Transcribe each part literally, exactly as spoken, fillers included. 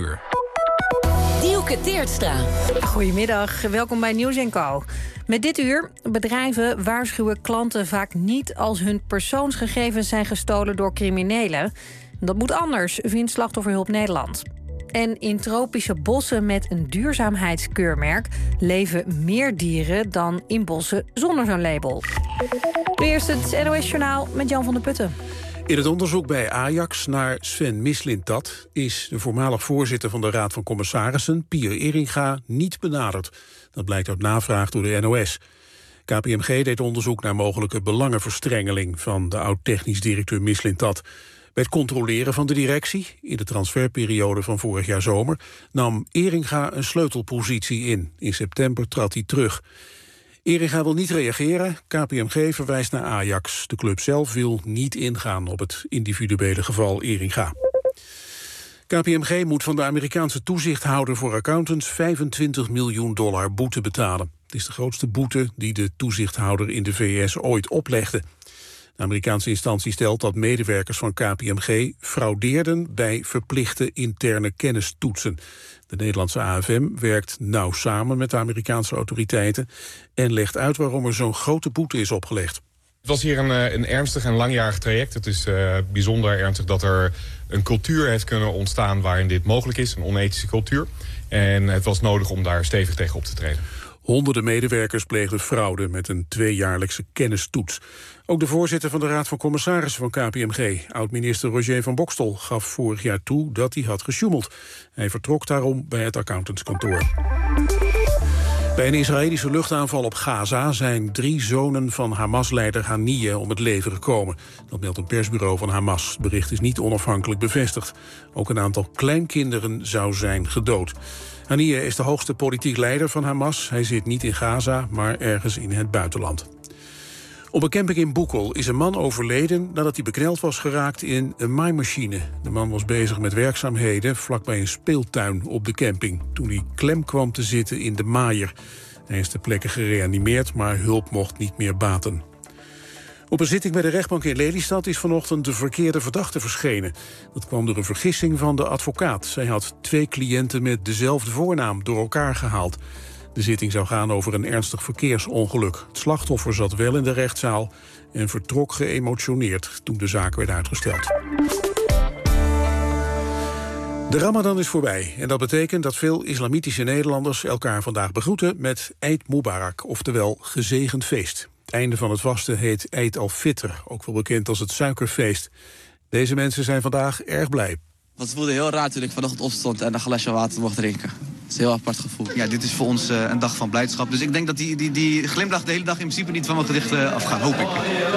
uur. Dielke Teertstra. Goedemiddag, welkom bij Nieuws en Co. Met dit uur, bedrijven waarschuwen klanten vaak niet als hun persoonsgegevens zijn gestolen door criminelen. Dat moet anders, vindt Slachtofferhulp Nederland. En in tropische bossen met een duurzaamheidskeurmerk leven meer dieren dan in bossen zonder zo'n label. Nu eerst het N O S-journaal met Jan van der Putten. In het onderzoek bij Ajax naar Sven Mislintat is de voormalig voorzitter van de Raad van Commissarissen, Pier Eringa, niet benaderd. Dat blijkt uit navraag door de N O S. K P M G deed onderzoek naar mogelijke belangenverstrengeling van de oud-technisch directeur Mislintat. Bij het controleren van de directie, in de transferperiode van vorig jaar zomer, nam Eringa een sleutelpositie in. In september trad hij terug. Eringa wil niet reageren. K P M G verwijst naar Ajax. De club zelf wil niet ingaan op het individuele geval Eringa. K P M G moet van de Amerikaanse toezichthouder voor accountants vijfentwintig miljoen dollar boete betalen. Het is de grootste boete die de toezichthouder in de V S ooit oplegde. De Amerikaanse instantie stelt dat medewerkers van K P M G fraudeerden bij verplichte interne kennistoetsen. De Nederlandse A F M werkt nauw samen met de Amerikaanse autoriteiten en legt uit waarom er zo'n grote boete is opgelegd. Het was hier een, een ernstig en langjarig traject. Het is uh, bijzonder ernstig dat er een cultuur heeft kunnen ontstaan waarin dit mogelijk is, een onethische cultuur. En het was nodig om daar stevig tegen op te treden. Honderden medewerkers pleegden fraude met een tweejaarlijkse kennistoets. Ook de voorzitter van de Raad van Commissarissen van K P M G, oud-minister Roger van Boxtel, gaf vorig jaar toe dat hij had gesjoemeld. Hij vertrok daarom bij het accountantskantoor. Bij een Israëlische luchtaanval op Gaza zijn drie zonen van Hamas-leider Haniyeh om het leven gekomen. Dat meldt een persbureau van Hamas. Het bericht is niet onafhankelijk bevestigd. Ook een aantal kleinkinderen zou zijn gedood. Haniyeh is de hoogste politiek leider van Hamas. Hij zit niet in Gaza, maar ergens in het buitenland. Op een camping in Boekel is een man overleden nadat hij bekneld was geraakt in een maaimachine. De man was bezig met werkzaamheden vlakbij een speeltuin op de camping toen hij klem kwam te zitten in de maaier. Hij is ter plekke gereanimeerd, maar hulp mocht niet meer baten. Op een zitting bij de rechtbank in Lelystad is vanochtend de verkeerde verdachte verschenen. Dat kwam door een vergissing van de advocaat. Zij had twee cliënten met dezelfde voornaam door elkaar gehaald. De zitting zou gaan over een ernstig verkeersongeluk. Het slachtoffer zat wel in de rechtszaal en vertrok geëmotioneerd toen de zaak werd uitgesteld. De Ramadan is voorbij en dat betekent dat veel islamitische Nederlanders elkaar vandaag begroeten met Eid Mubarak, oftewel gezegend feest. Het einde van het vasten heet Eid al-Fitr, ook wel bekend als het suikerfeest. Deze mensen zijn vandaag erg blij. Het voelde heel raar toen ik vanochtend opstond en een glasje water mocht drinken. Het is een heel apart gevoel. Ja, dit is voor ons uh, een dag van blijdschap. Dus ik denk dat die, die, die glimlach de hele dag in principe niet van mijn gedicht uh, afgaat, hoop ik.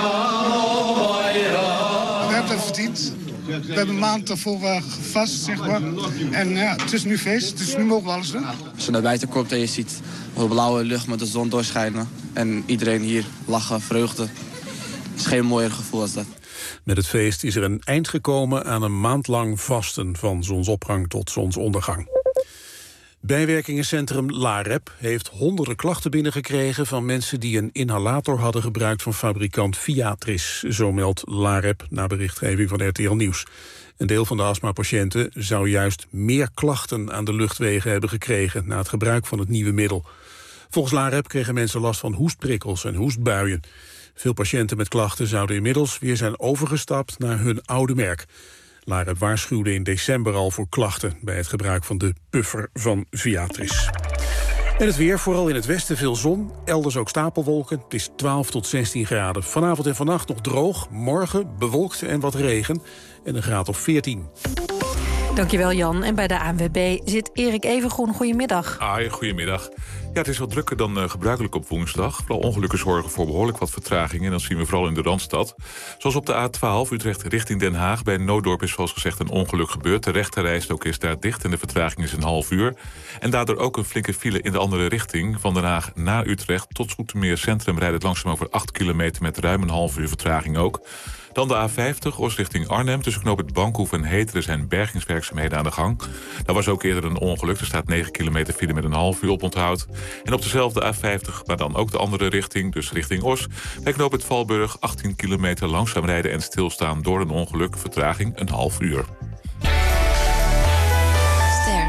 We hebben het verdiend. We hebben een maand ervoor uh, gevast, zeg maar. En ja, het is nu feest, dus nu mogen we alles doen. Als je naar buiten komt en je ziet de blauwe lucht met de zon doorschijnen en iedereen hier lachen, vreugde. Het is geen mooier gevoel als dat. Met het feest is er een eind gekomen aan een maand lang vasten van zonsopgang tot zonsondergang. Bijwerkingencentrum LAREP heeft honderden klachten binnengekregen van mensen die een inhalator hadden gebruikt van fabrikant Viatris. Zo meldt LAREP na berichtgeving van R T L Nieuws. Een deel van de astmapatiënten zou juist meer klachten aan de luchtwegen hebben gekregen na het gebruik van het nieuwe middel. Volgens LAREP kregen mensen last van hoestprikkels en hoestbuien. Veel patiënten met klachten zouden inmiddels weer zijn overgestapt naar hun oude merk. LAREP waarschuwde in december al voor klachten bij het gebruik van de puffer van Viatris. En het weer, vooral in het westen veel zon, elders ook stapelwolken. Het is twaalf tot zestien graden. Vanavond en vannacht nog droog, morgen bewolkt en wat regen en een graad of veertien. Dankjewel Jan. En bij de A N W B zit Erik Evengroen. Goedemiddag. Ah, goedemiddag. Ja, het is wat drukker dan uh, gebruikelijk op woensdag. Vooral ongelukken zorgen voor behoorlijk wat vertragingen. En dat zien we vooral in de Randstad. Zoals op de A twaalf Utrecht richting Den Haag. Bij Nooddorp is zoals gezegd een ongeluk gebeurd. De rechterrijstrook is daar dicht en de vertraging is een half uur. En daardoor ook een flinke file in de andere richting. Van Den Haag naar Utrecht tot Zoetermeer Centrum rijdt het langzaam over acht kilometer... met ruim een half uur vertraging ook. Dan de A vijftig, Oost richting Arnhem. Tussen knooppunt Bankhoef en Heteren zijn bergingswerkzaamheden aan de gang. Daar was ook eerder een ongeluk. Er staat negen kilometer file met een half uur oponthoud. En op dezelfde A vijftig, maar dan ook de andere richting, dus richting Os. Bij knooppunt Valburg achttien kilometer langzaam rijden en stilstaan door een ongeluk. Vertraging een half uur. Ster.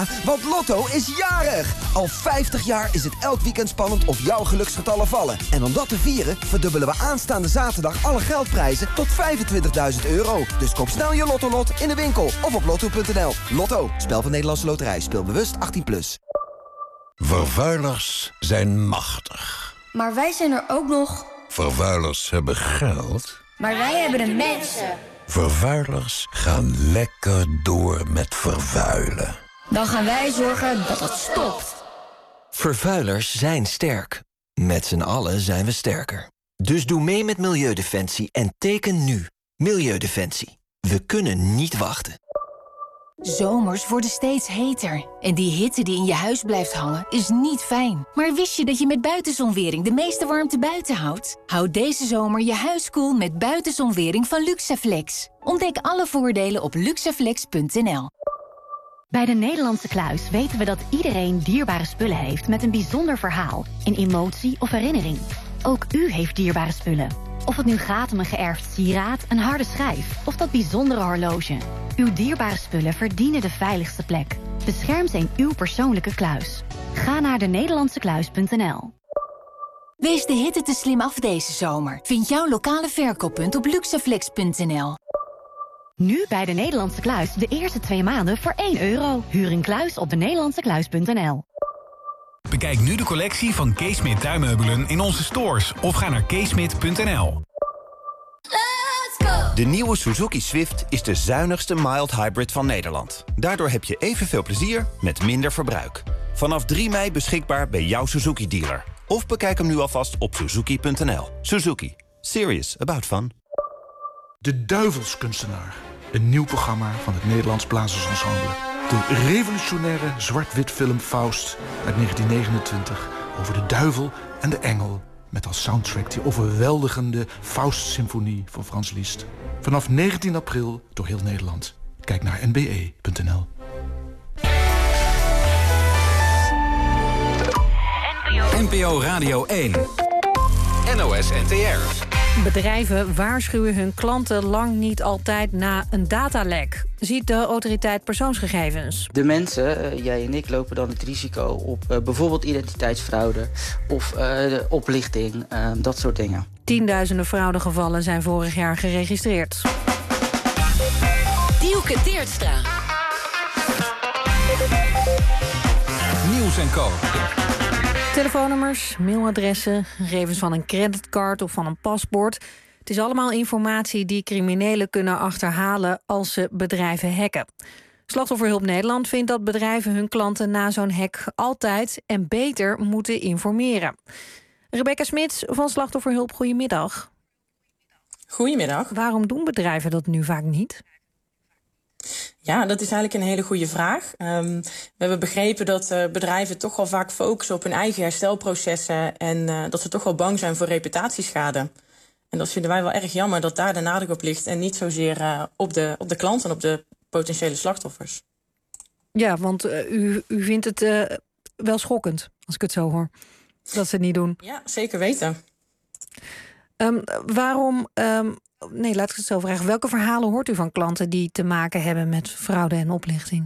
Ja, want Lotto is jarig! Al vijftig jaar is het elk weekend spannend of jouw geluksgetallen vallen. En om dat te vieren verdubbelen we aanstaande zaterdag alle geldprijzen tot vijfentwintigduizend euro. Dus koop snel je Lotto-lot in de winkel of op lotto punt n l. Lotto, spel van Nederlandse Loterij. Speel bewust achttien plus. Vervuilers zijn machtig. Maar wij zijn er ook nog. Vervuilers hebben geld. Maar wij hebben de mensen. Vervuilers gaan lekker door met vervuilen. Dan gaan wij zorgen dat het stopt. Vervuilers zijn sterk. Met z'n allen zijn we sterker. Dus doe mee met Milieudefensie en teken nu. Milieudefensie. We kunnen niet wachten. Zomers worden steeds heter. En die hitte die in je huis blijft hangen is niet fijn. Maar wist je dat je met buitenzonwering de meeste warmte buiten houdt? Houd deze zomer je huis koel met buitenzonwering van Luxaflex. Ontdek alle voordelen op luxaflex punt n l. Bij de Nederlandse Kluis weten we dat iedereen dierbare spullen heeft met een bijzonder verhaal, een emotie of herinnering. Ook u heeft dierbare spullen. Of het nu gaat om een geërfd sieraad, een harde schijf of dat bijzondere horloge. Uw dierbare spullen verdienen de veiligste plek. Bescherm ze in uw persoonlijke kluis. Ga naar de nederlandse kluis punt n l. Wees de hitte te slim af deze zomer. Vind jouw lokale verkooppunt op luxaflex punt n l. Nu bij de Nederlandse Kluis de eerste twee maanden voor één euro. Huur een kluis op de nederlandse kluis punt n l. Bekijk nu de collectie van Kees Smit tuinmeubelen in onze stores of ga naar kees smit punt n l. De nieuwe Suzuki Swift is de zuinigste mild hybrid van Nederland. Daardoor heb je evenveel plezier met minder verbruik. Vanaf drie mei beschikbaar bij jouw Suzuki-dealer. Of bekijk hem nu alvast op suzuki punt n l. Suzuki. Serious about fun. De Duivelskunstenaar. Een nieuw programma van het Nederlands Blazersensemble. De revolutionaire zwart-wit film Faust uit negentien negenentwintig... over de duivel en de engel... met als soundtrack die overweldigende Faust-symfonie van Frans Liszt. Vanaf negentien april door heel Nederland. Kijk naar n b e punt n l. N P O Radio één. N O S N T R. Bedrijven waarschuwen hun klanten lang niet altijd na een datalek, ziet de autoriteit persoonsgegevens. De mensen, uh, jij en ik, lopen dan het risico op uh, bijvoorbeeld identiteitsfraude of uh, de oplichting, uh, dat soort dingen. Tienduizenden fraudegevallen zijn vorig jaar geregistreerd. Dielke Teertstra. Nieuws en Co. Telefoonnummers, mailadressen, gegevens van een creditcard of van een paspoort. Het is allemaal informatie die criminelen kunnen achterhalen als ze bedrijven hacken. Slachtofferhulp Nederland vindt dat bedrijven hun klanten na zo'n hack altijd en beter moeten informeren. Rebecca Smits van Slachtofferhulp, goedemiddag. Goedemiddag. Waarom doen bedrijven dat nu vaak niet? Ja, dat is eigenlijk een hele goede vraag. Um, we hebben begrepen dat uh, bedrijven toch wel vaak focussen op hun eigen herstelprocessen en uh, dat ze toch wel bang zijn voor reputatieschade. En dat vinden wij wel erg jammer dat daar de nadruk op ligt en niet zozeer uh, op, de, op de klanten, op de potentiële slachtoffers. Ja, want uh, u, u vindt het uh, wel schokkend, als ik het zo hoor, dat ze het niet doen. Ja, zeker weten. Um, waarom... Um, Nee, laat ik het zo vragen. Welke verhalen hoort u van klanten die te maken hebben met fraude en oplichting?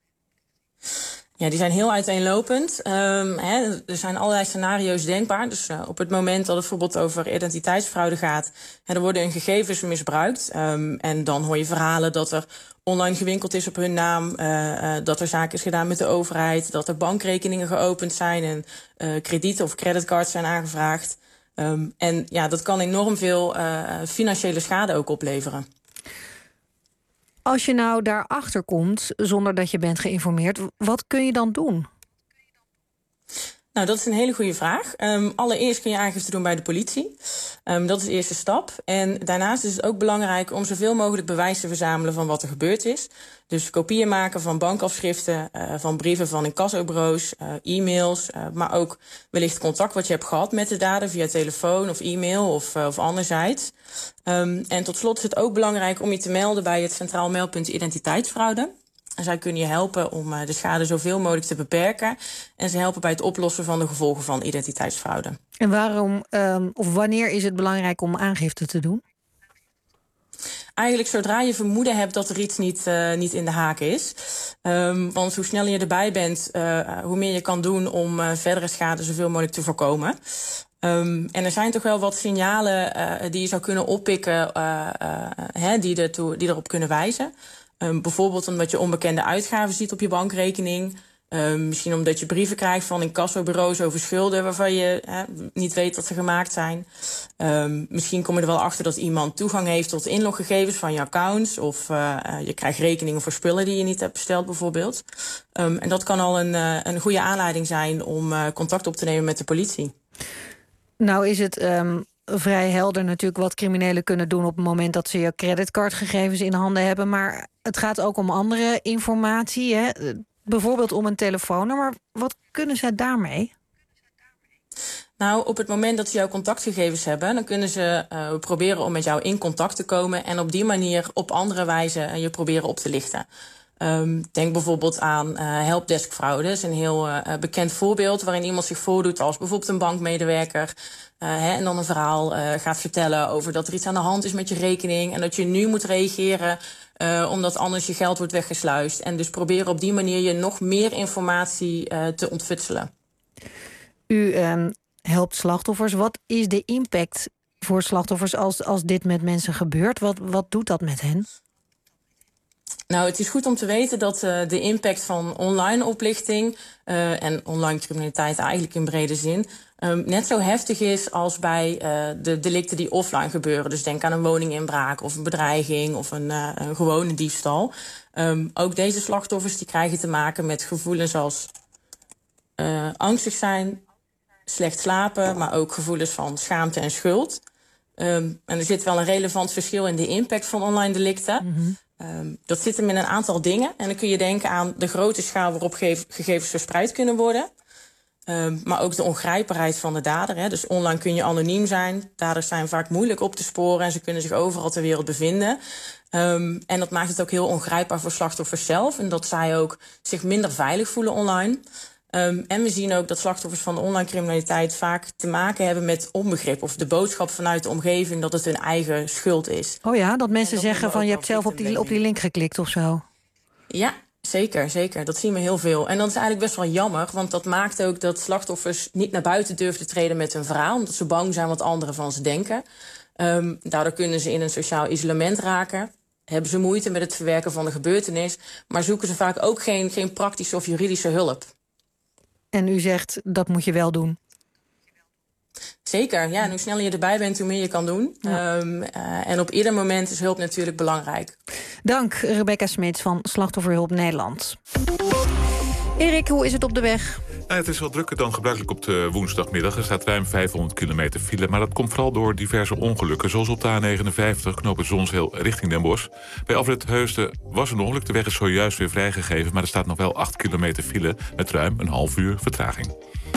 Ja, die zijn heel uiteenlopend. Um, hè, er zijn allerlei scenario's denkbaar. Dus uh, op het moment dat het bijvoorbeeld over identiteitsfraude gaat, hè, er worden hun gegevens misbruikt. Um, en dan hoor je verhalen dat er online gewinkeld is op hun naam, uh, uh, dat er zaken is gedaan met de overheid, dat er bankrekeningen geopend zijn en uh, kredieten of creditcards zijn aangevraagd. Um, en ja, dat kan enorm veel uh, financiële schade ook opleveren. Als je nou daarachter komt, zonder dat je bent geïnformeerd, wat kun je dan doen? Nou, dat is een hele goede vraag. Um, allereerst kun je aangifte doen bij de politie. Um, dat is de eerste stap. En daarnaast is het ook belangrijk om zoveel mogelijk bewijs te verzamelen van wat er gebeurd is. Dus kopieën maken van bankafschriften, uh, van brieven van incassobureaus, uh, e-mails, uh, maar ook wellicht contact wat je hebt gehad met de dader via telefoon of e-mail of, uh, of anderzijds. Um, en tot slot is het ook belangrijk om je te melden bij het Centraal Meldpunt Identiteitsfraude. En zij kunnen je helpen om uh, de schade zoveel mogelijk te beperken. En ze helpen bij het oplossen van de gevolgen van identiteitsfraude. En waarom um, of wanneer is het belangrijk om aangifte te doen? Eigenlijk zodra je vermoeden hebt dat er iets niet, uh, niet in de haak is. Um, want hoe sneller je erbij bent, uh, hoe meer je kan doen om uh, verdere schade zoveel mogelijk te voorkomen. Um, en er zijn toch wel wat signalen uh, die je zou kunnen oppikken, uh, uh, hè, die, ertoe, die erop kunnen wijzen. Um, bijvoorbeeld omdat je onbekende uitgaven ziet op je bankrekening. Um, misschien omdat je brieven krijgt van incassobureaus over schulden waarvan je hè, niet weet dat ze gemaakt zijn. Um, misschien kom je er wel achter dat iemand toegang heeft tot inloggegevens van je accounts. Of uh, uh, je krijgt rekeningen voor spullen die je niet hebt besteld bijvoorbeeld. Um, en dat kan al een, uh, een goede aanleiding zijn om uh, contact op te nemen met de politie. Nou is het um, vrij helder natuurlijk wat criminelen kunnen doen op het moment dat ze je creditcardgegevens in handen hebben. Maar het gaat ook om andere informatie, hè? Bijvoorbeeld om een telefoonnummer. Wat kunnen zij daarmee? Nou, op het moment dat ze jouw contactgegevens hebben, dan kunnen ze uh, proberen om met jou in contact te komen en op die manier op andere wijze uh, je proberen op te lichten. Um, denk bijvoorbeeld aan uh, helpdeskfraude. Dat is een heel uh, bekend voorbeeld waarin iemand zich voordoet als bijvoorbeeld een bankmedewerker. Uh, hè, en dan een verhaal uh, gaat vertellen over dat er iets aan de hand is met je rekening en dat je nu moet reageren uh, omdat anders je geld wordt weggesluist. En dus proberen op die manier je nog meer informatie uh, te ontfutselen. U um, helpt slachtoffers. Wat is de impact voor slachtoffers als, als dit met mensen gebeurt? Wat, wat doet dat met hen? Nou, het is goed om te weten dat uh, de impact van online oplichting uh, en online criminaliteit eigenlijk in brede zin um, net zo heftig is als bij uh, de delicten die offline gebeuren. Dus denk aan een woninginbraak of een bedreiging of een, uh, een gewone diefstal. Um, ook deze slachtoffers die krijgen te maken met gevoelens als uh, angstig zijn, slecht slapen, maar ook gevoelens van schaamte en schuld. Um, en er zit wel een relevant verschil in de impact van online delicten. Mm-hmm. Um, dat zit hem in een aantal dingen. En dan kun je denken aan de grote schaal waarop ge- gegevens verspreid kunnen worden. Um, maar ook de ongrijpbaarheid van de dader. Hè. Dus online kun je anoniem zijn. Daders zijn vaak moeilijk op te sporen en ze kunnen zich overal ter wereld bevinden. Um, en dat maakt het ook heel ongrijpbaar voor slachtoffers zelf. En dat zij ook zich minder veilig voelen online. Um, en we zien ook dat slachtoffers van de online criminaliteit vaak te maken hebben met onbegrip of de boodschap vanuit de omgeving dat het hun eigen schuld is. Oh ja, dat mensen dat zeggen van je hebt zelf op die, op die link geklikt of zo. Ja, zeker, zeker. Dat zien we heel veel. En dat is eigenlijk best wel jammer, want dat maakt ook dat slachtoffers niet naar buiten durven te treden met hun verhaal, omdat ze bang zijn wat anderen van ze denken. Um, daardoor kunnen ze in een sociaal isolement raken. Hebben ze moeite met het verwerken van de gebeurtenis, maar zoeken ze vaak ook geen, geen praktische of juridische hulp. En u zegt, dat moet je wel doen. Zeker, ja. En hoe sneller je erbij bent, hoe meer je kan doen. Ja. Um, uh, en op ieder moment is hulp natuurlijk belangrijk. Dank, Rebecca Smits van Slachtofferhulp Nederland. Erik, hoe is het op de weg? Nou, het is wel drukker dan gebruikelijk op de woensdagmiddag. Er staat ruim vijfhonderd kilometer file. Maar dat komt vooral door diverse ongelukken. Zoals op de A negenenvijftig, knopen Zonsheel richting Den Bosch. Bij afrit Heusden was een ongeluk. De weg is zojuist weer vrijgegeven. Maar er staat nog wel acht kilometer file met ruim een half uur vertraging.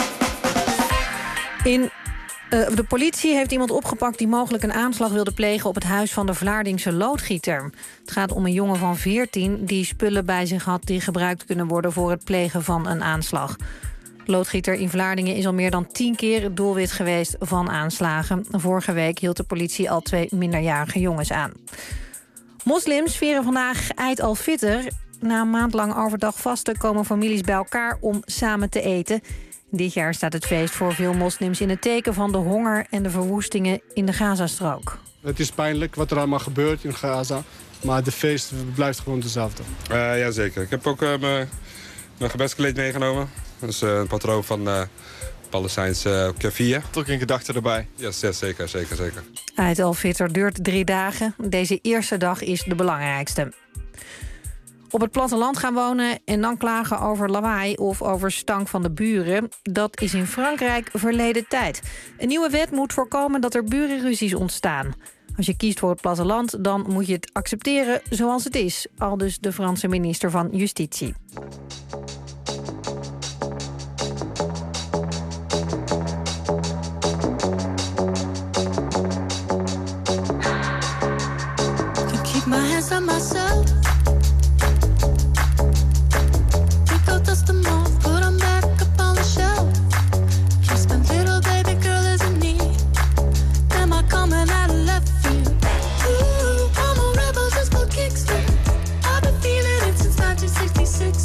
In uh, de politie heeft iemand opgepakt die mogelijk een aanslag wilde plegen op het huis van de Vlaardingse loodgieter. Het gaat om een jongen van veertien die spullen bij zich had die gebruikt kunnen worden voor het plegen van een aanslag. De loodgieter in Vlaardingen is al meer dan tien keer het doelwit geweest van aanslagen. Vorige week hield de politie al twee minderjarige jongens aan. Moslims vieren vandaag Eid al-Fitr. Na een maand lang overdag vasten komen families bij elkaar om samen te eten. Dit jaar staat het feest voor veel moslims in het teken van de honger en de verwoestingen in de Gazastrook. Het is pijnlijk wat er allemaal gebeurt in Gaza, maar de feest blijft gewoon dezelfde. Uh, Jazeker. Ik heb ook uh, mijn, mijn gebedskleed meegenomen. Dat is uh, een patroon van uh, Palestijnse uh, kefir. Toch een gedachte erbij? Yes, yes, zeker, zeker, zeker. Eid al-Fitr duurt drie dagen. Deze eerste dag is de belangrijkste. Op het platteland gaan wonen en dan klagen over lawaai of over stank van de buren. Dat is in Frankrijk verleden tijd. Een nieuwe wet moet voorkomen dat er burenruzies ontstaan. Als je kiest voor het platteland, dan moet je het accepteren zoals het is. Aldus de Franse minister van Justitie. I've been feeling it since nineteen sixty-six.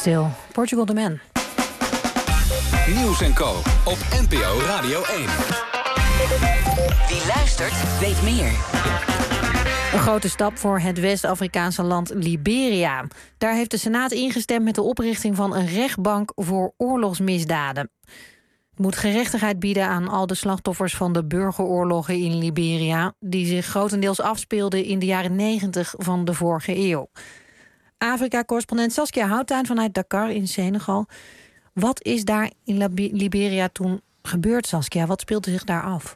Still, Portugal the Man. Nieuws en Co. op N P O Radio één. Wie luistert, weet meer. Een grote stap voor het West-Afrikaanse land Liberia. Daar heeft de Senaat ingestemd met de oprichting van een rechtbank voor oorlogsmisdaden. Het moet gerechtigheid bieden aan al de slachtoffers van de burgeroorlogen in Liberia, die zich grotendeels afspeelden in de jaren negentig van de vorige eeuw. Afrika-correspondent Saskia Houttuin vanuit Dakar in Senegal. Wat is daar in Liberia toen gebeurd, Saskia? Wat speelde zich daar af?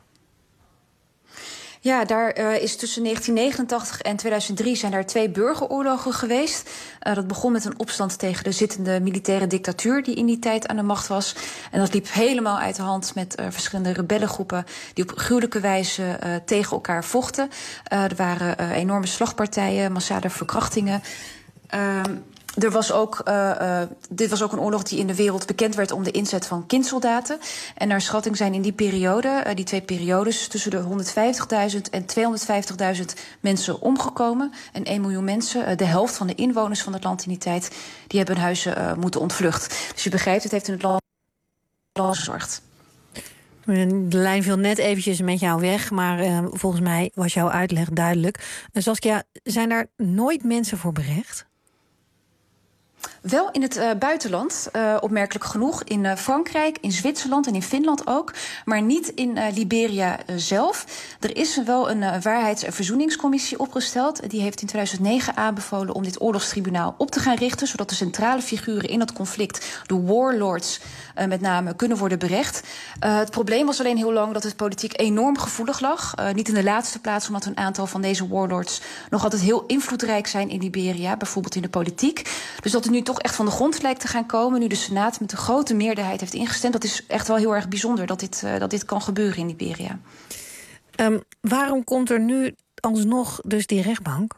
Ja, daar uh, is tussen negentien negenentachtig en tweeduizend drie zijn daar twee burgeroorlogen geweest. Uh, dat begon met een opstand tegen de zittende militaire dictatuur die in die tijd aan de macht was. En dat liep helemaal uit de hand met uh, verschillende rebellengroepen die op gruwelijke wijze uh, tegen elkaar vochten. Uh, er waren uh, enorme slagpartijen, massale verkrachtingen. Uh, Er was ook, uh, uh, dit was ook een oorlog die in de wereld bekend werd om de inzet van kindsoldaten. En naar schatting zijn in die periode, uh, die twee periodes, tussen de honderdvijftigduizend en tweehonderdvijftigduizend mensen omgekomen. En één miljoen mensen, uh, de helft van de inwoners van het land in die tijd, die hebben hun huizen uh, moeten ontvlucht. Dus je begrijpt, het heeft in het land gezorgd. De lijn viel net eventjes met jou weg, maar uh, volgens mij was jouw uitleg duidelijk. Uh, Saskia, zijn daar nooit mensen voor berecht? Wel in het uh, buitenland, uh, opmerkelijk genoeg. In uh, Frankrijk, in Zwitserland en in Finland ook. Maar niet in uh, Liberia uh, zelf. Er is wel een uh, waarheids- en verzoeningscommissie opgesteld. Die heeft in tweeduizend negen aanbevolen om dit oorlogstribunaal op te gaan richten, zodat de centrale figuren in dat conflict, de warlords, uh, met name kunnen worden berecht. Uh, het probleem was alleen heel lang dat het politiek enorm gevoelig lag. Uh, niet in de laatste plaats omdat een aantal van deze warlords nog altijd heel invloedrijk zijn in Liberia, bijvoorbeeld in de politiek. Dus dat het nu toch echt van de grond lijkt te gaan komen, nu de Senaat met een grote meerderheid heeft ingestemd. Dat is echt wel heel erg bijzonder dat dit, uh, dat dit kan gebeuren in Liberia. Um, waarom komt er nu alsnog dus die rechtbank?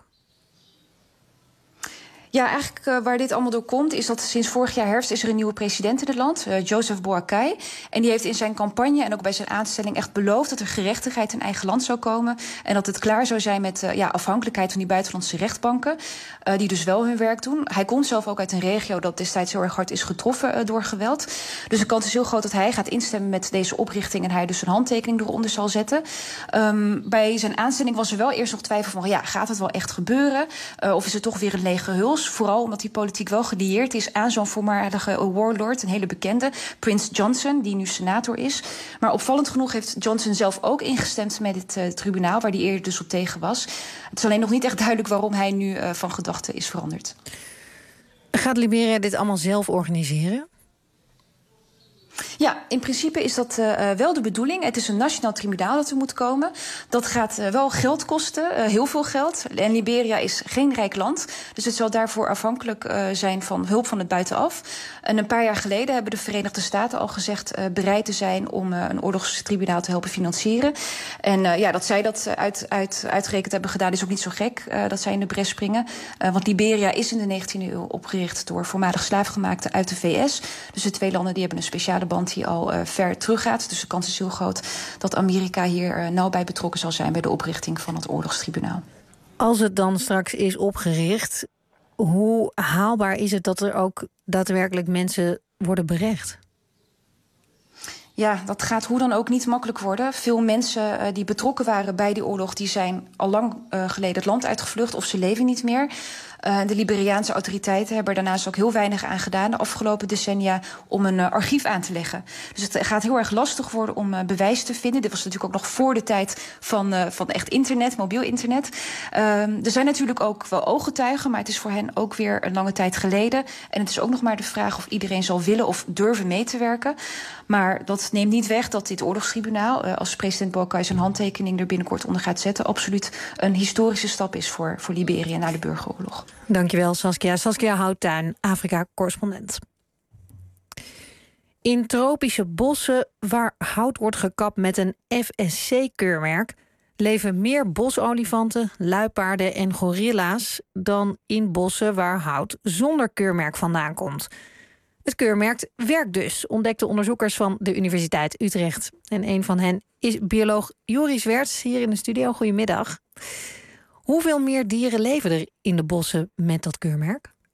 Ja, eigenlijk uh, waar dit allemaal door komt, is dat sinds vorig jaar herfst is er een nieuwe president in het land, uh, Joseph Boakai. En die heeft in zijn campagne en ook bij zijn aanstelling echt beloofd dat er gerechtigheid in eigen land zou komen. En dat het klaar zou zijn met uh, ja, afhankelijkheid van die buitenlandse rechtbanken, uh, die dus wel hun werk doen. Hij komt zelf ook uit een regio dat destijds heel erg hard is getroffen uh, door geweld. Dus de kans is heel groot dat hij gaat instemmen met deze oprichting en hij dus een handtekening eronder zal zetten. Um, bij zijn aanstelling was er wel eerst nog twijfel van, ja, gaat het wel echt gebeuren? Uh, of is het toch weer een lege huls? Vooral omdat die politiek wel gelieerd is aan zo'n voormalige warlord, een hele bekende, Prince Johnson, die nu senator is. Maar opvallend genoeg heeft Johnson zelf ook ingestemd met het uh, tribunaal, waar hij eerder dus op tegen was. Het is alleen nog niet echt duidelijk waarom hij nu uh, van gedachten is veranderd. Gaat Liberia dit allemaal zelf organiseren? Ja, in principe is dat uh, wel de bedoeling. Het is een nationaal tribunaal dat er moet komen. Dat gaat uh, wel geld kosten, uh, heel veel geld. En Liberia is geen rijk land, dus het zal daarvoor afhankelijk uh, zijn van hulp van het buitenaf. En een paar jaar geleden hebben de Verenigde Staten al gezegd uh, bereid te zijn om uh, een oorlogstribunaal te helpen financieren. En uh, ja, dat zij dat uit, uit, uitgerekend hebben gedaan is ook niet zo gek, uh, dat zij in de bres springen. Uh, want Liberia is in de negentiende eeuw opgericht door voormalig slaafgemaakten uit de V S. Dus de twee landen die hebben een speciale band die al uh, ver teruggaat. Dus de kans is heel groot dat Amerika hier uh, nauw bij betrokken zal zijn bij de oprichting van het oorlogstribunaal. Als het dan straks is opgericht, hoe haalbaar is het dat er ook daadwerkelijk mensen worden berecht? Ja, dat gaat hoe dan ook niet makkelijk worden. Veel mensen uh, die betrokken waren bij die oorlog, die zijn al lang uh, geleden het land uitgevlucht of ze leven niet meer. Uh, de Liberiaanse autoriteiten hebben er daarnaast ook heel weinig aan gedaan de afgelopen decennia om een uh, archief aan te leggen. Dus het gaat heel erg lastig worden om uh, bewijs te vinden. Dit was natuurlijk ook nog voor de tijd van, uh, van echt internet, mobiel internet. Uh, er zijn natuurlijk ook wel ooggetuigen, maar het is voor hen ook weer een lange tijd geleden. En het is ook nog maar de vraag of iedereen zal willen of durven mee te werken. Maar dat neemt niet weg dat dit oorlogstribunaal, uh, als president Boakai zijn handtekening er binnenkort onder gaat zetten, absoluut een historische stap is voor, voor Liberia na de burgeroorlog. Dankjewel, Saskia. Saskia Houttuin, Afrika-correspondent. In tropische bossen waar hout wordt gekapt met een F S C-keurmerk leven meer bosolifanten, luipaarden en gorilla's dan in bossen waar hout zonder keurmerk vandaan komt. Het keurmerk werkt dus, ontdekten onderzoekers van de Universiteit Utrecht. En een van hen is bioloog Joris Werts hier in de studio. Goedemiddag. Hoeveel meer dieren leven er in de bossen met dat keurmerk?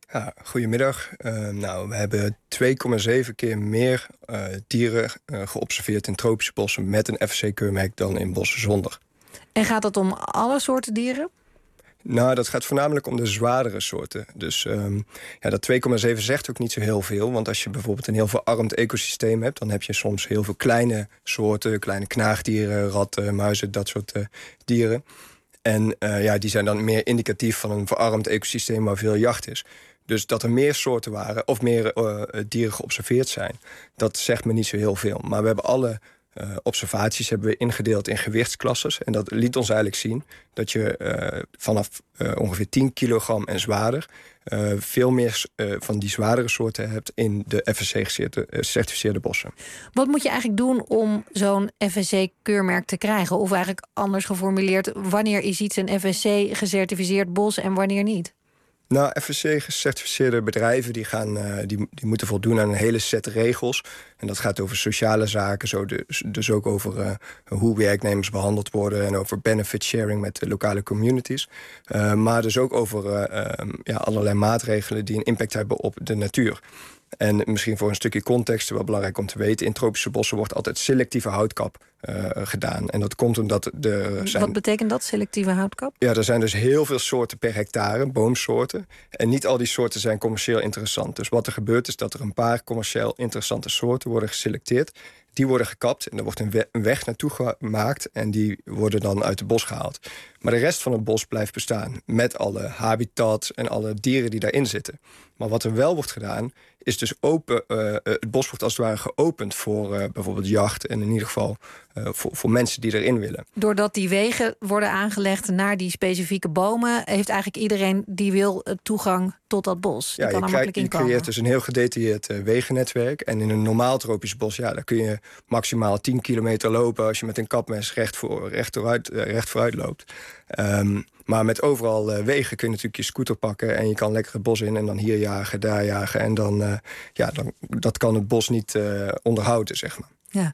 Ja, goedemiddag. Uh, nou, we hebben twee komma zeven keer meer uh, dieren uh, geobserveerd in tropische bossen met een F S C-keurmerk dan in bossen zonder. En gaat dat om alle soorten dieren? Nou, dat gaat voornamelijk om de zwaardere soorten. Dus um, ja, dat twee komma zeven zegt ook niet zo heel veel. Want als je bijvoorbeeld een heel verarmd ecosysteem hebt, dan heb je soms heel veel kleine soorten, kleine knaagdieren, ratten, muizen, dat soort uh, dieren. En uh, ja, die zijn dan meer indicatief van een verarmd ecosysteem waar veel jacht is. Dus dat er meer soorten waren of meer uh, dieren geobserveerd zijn, dat zegt me niet zo heel veel. Maar we hebben alle uh, observaties hebben we ingedeeld in gewichtsklasses. En dat liet ons eigenlijk zien dat je uh, vanaf uh, ongeveer tien kilogram en zwaarder Uh, veel meer uh, van die zwaardere soorten hebt in de F S C-gecertificeerde bossen. Wat moet je eigenlijk doen om zo'n F S C-keurmerk te krijgen? Of eigenlijk anders geformuleerd, wanneer is iets een F S C-gecertificeerd bos en wanneer niet? Nou, F S C-gecertificeerde bedrijven die gaan, uh, die, die moeten voldoen aan een hele set regels. En dat gaat over sociale zaken, zo dus, dus ook over uh, hoe werknemers behandeld worden en over benefit sharing met de lokale communities. Uh, maar dus ook over uh, uh, ja, allerlei maatregelen die een impact hebben op de natuur. En misschien voor een stukje context, wel belangrijk om te weten, in tropische bossen wordt altijd selectieve houtkap uh, gedaan. En dat komt omdat er zijn... Wat betekent dat, selectieve houtkap? Ja, er zijn dus heel veel soorten per hectare, boomsoorten. En niet al die soorten zijn commercieel interessant. Dus wat er gebeurt is dat er een paar commercieel interessante soorten worden geselecteerd. Die worden gekapt en er wordt een, we- een weg naartoe gemaakt en die worden dan uit het bos gehaald. Maar de rest van het bos blijft bestaan met alle habitat en alle dieren die daarin zitten. Maar wat er wel wordt gedaan is dus open. Uh, het bos wordt als het ware geopend voor uh, bijvoorbeeld jacht en in ieder geval uh, voor, voor mensen die erin willen. Doordat die wegen worden aangelegd naar die specifieke bomen, heeft eigenlijk iedereen die wil toegang tot dat bos. Die Ja, kan je, er krijg, makkelijk je in komen. creëert dus een heel gedetailleerd uh, wegennetwerk. En in een normaal tropisch bos, ja, daar kun je maximaal tien kilometer lopen als je met een kapmes recht, voor, recht, vooruit, uh, recht vooruit loopt. Um, maar met overal uh, wegen kun je natuurlijk je scooter pakken en je kan lekker het bos in en dan hier jagen, daar jagen. En dan, uh, ja, dan dat kan het bos niet uh, onderhouden, zeg maar. Ja.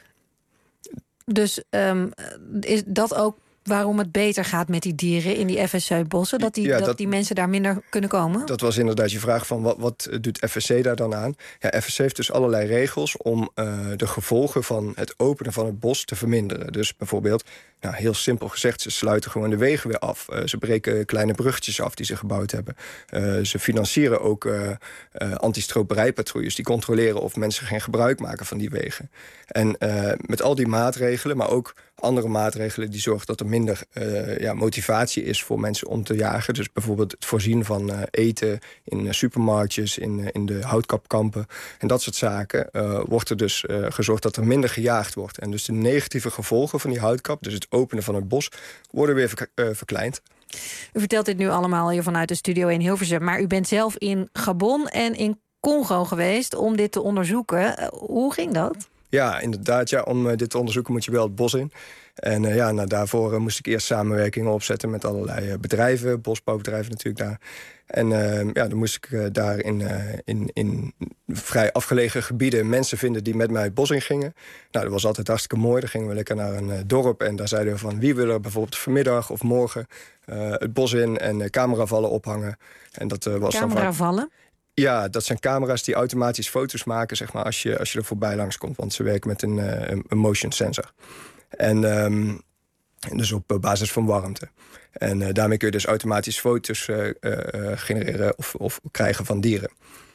Dus um, is dat ook waarom het beter gaat met die dieren in die F S C-bossen? Dat die, Ja, dat dat- die mensen daar minder kunnen komen? Dat was inderdaad je vraag van wat, wat doet F S C daar dan aan? Ja, F S C heeft dus allerlei regels om uh, de gevolgen van het openen van het bos te verminderen. Dus bijvoorbeeld, nou, heel simpel gezegd, ze sluiten gewoon de wegen weer af. Uh, ze breken kleine bruggetjes af die ze gebouwd hebben. Uh, ze financieren ook uh, uh, antistroperijpatrouilles die controleren of mensen geen gebruik maken van die wegen. En uh, met al die maatregelen, maar ook andere maatregelen die zorgen dat er minder uh, ja, motivatie is voor mensen om te jagen. Dus bijvoorbeeld het voorzien van uh, eten in uh, supermarktjes, in, uh, in de houtkapkampen en dat soort zaken, uh, wordt er dus uh, gezorgd dat er minder gejaagd wordt. En dus de negatieve gevolgen van die houtkap, dus het openen van het bos, worden weer verk- uh, verkleind. U vertelt dit nu allemaal hier vanuit de studio in Hilversum, maar u bent zelf in Gabon en in Congo geweest om dit te onderzoeken. Uh, hoe ging dat? Ja, inderdaad. Ja, om uh, dit te onderzoeken moet je wel het bos in. En uh, ja, nou, daarvoor uh, moest ik eerst samenwerkingen opzetten met allerlei uh, bedrijven, bosbouwbedrijven natuurlijk daar. En uh, ja, dan moest ik uh, daar in, uh, in, in vrij afgelegen gebieden mensen vinden die met mij het bos in gingen. Nou, dat was altijd hartstikke mooi. Dan gingen we lekker naar een uh, dorp en daar zeiden we van wie wil er bijvoorbeeld vanmiddag of morgen uh, het bos in en uh, cameravallen ophangen. En dat uh, was dan vaak- Cameravallen? Ja, dat zijn camera's die automatisch foto's maken, zeg maar, als je, als je er voorbij langskomt. Want ze werken met een, uh, een motion sensor. En um, dus op basis van warmte. En uh, daarmee kun je dus automatisch foto's uh, uh, genereren of, of krijgen van dieren.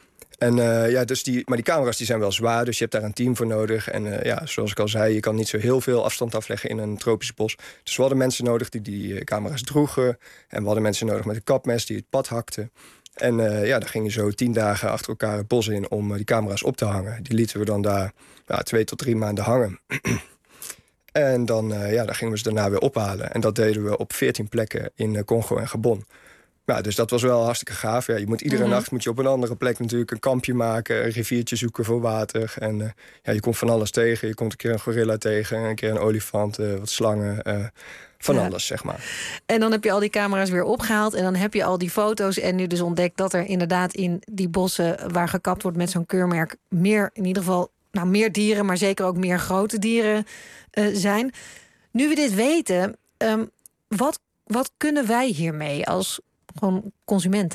En uh, ja, dus die, maar die camera's die zijn wel zwaar, dus je hebt daar een team voor nodig. En uh, ja, zoals ik al zei, je kan niet zo heel veel afstand afleggen in een tropisch bos. Dus we hadden mensen nodig die die uh, camera's droegen. En we hadden mensen nodig met een kapmes die het pad hakten. En uh, ja, dan ging je zo tien dagen achter elkaar het bos in om uh, die camera's op te hangen. Die lieten we dan daar ja, twee tot drie maanden hangen. En dan, uh, ja, dan gingen we ze daarna weer ophalen. En dat deden we op veertien plekken in uh, Congo en Gabon. Ja, dus dat was wel hartstikke gaaf. Ja, je moet iedere Mm-hmm. nacht moet je op een andere plek natuurlijk een kampje maken, een riviertje zoeken voor water. En uh, ja, je komt van alles tegen. Je komt een keer een gorilla tegen, een keer een olifant, uh, wat slangen, uh, van Ja. alles, zeg maar. En dan heb je al die camera's weer opgehaald en dan heb je al die foto's en nu dus ontdekt dat er inderdaad in die bossen waar gekapt wordt met zo'n keurmerk meer, in ieder geval, nou meer dieren, maar zeker ook meer grote dieren uh, zijn. Nu we dit weten, um, wat, wat kunnen wij hiermee als gewoon consumenten?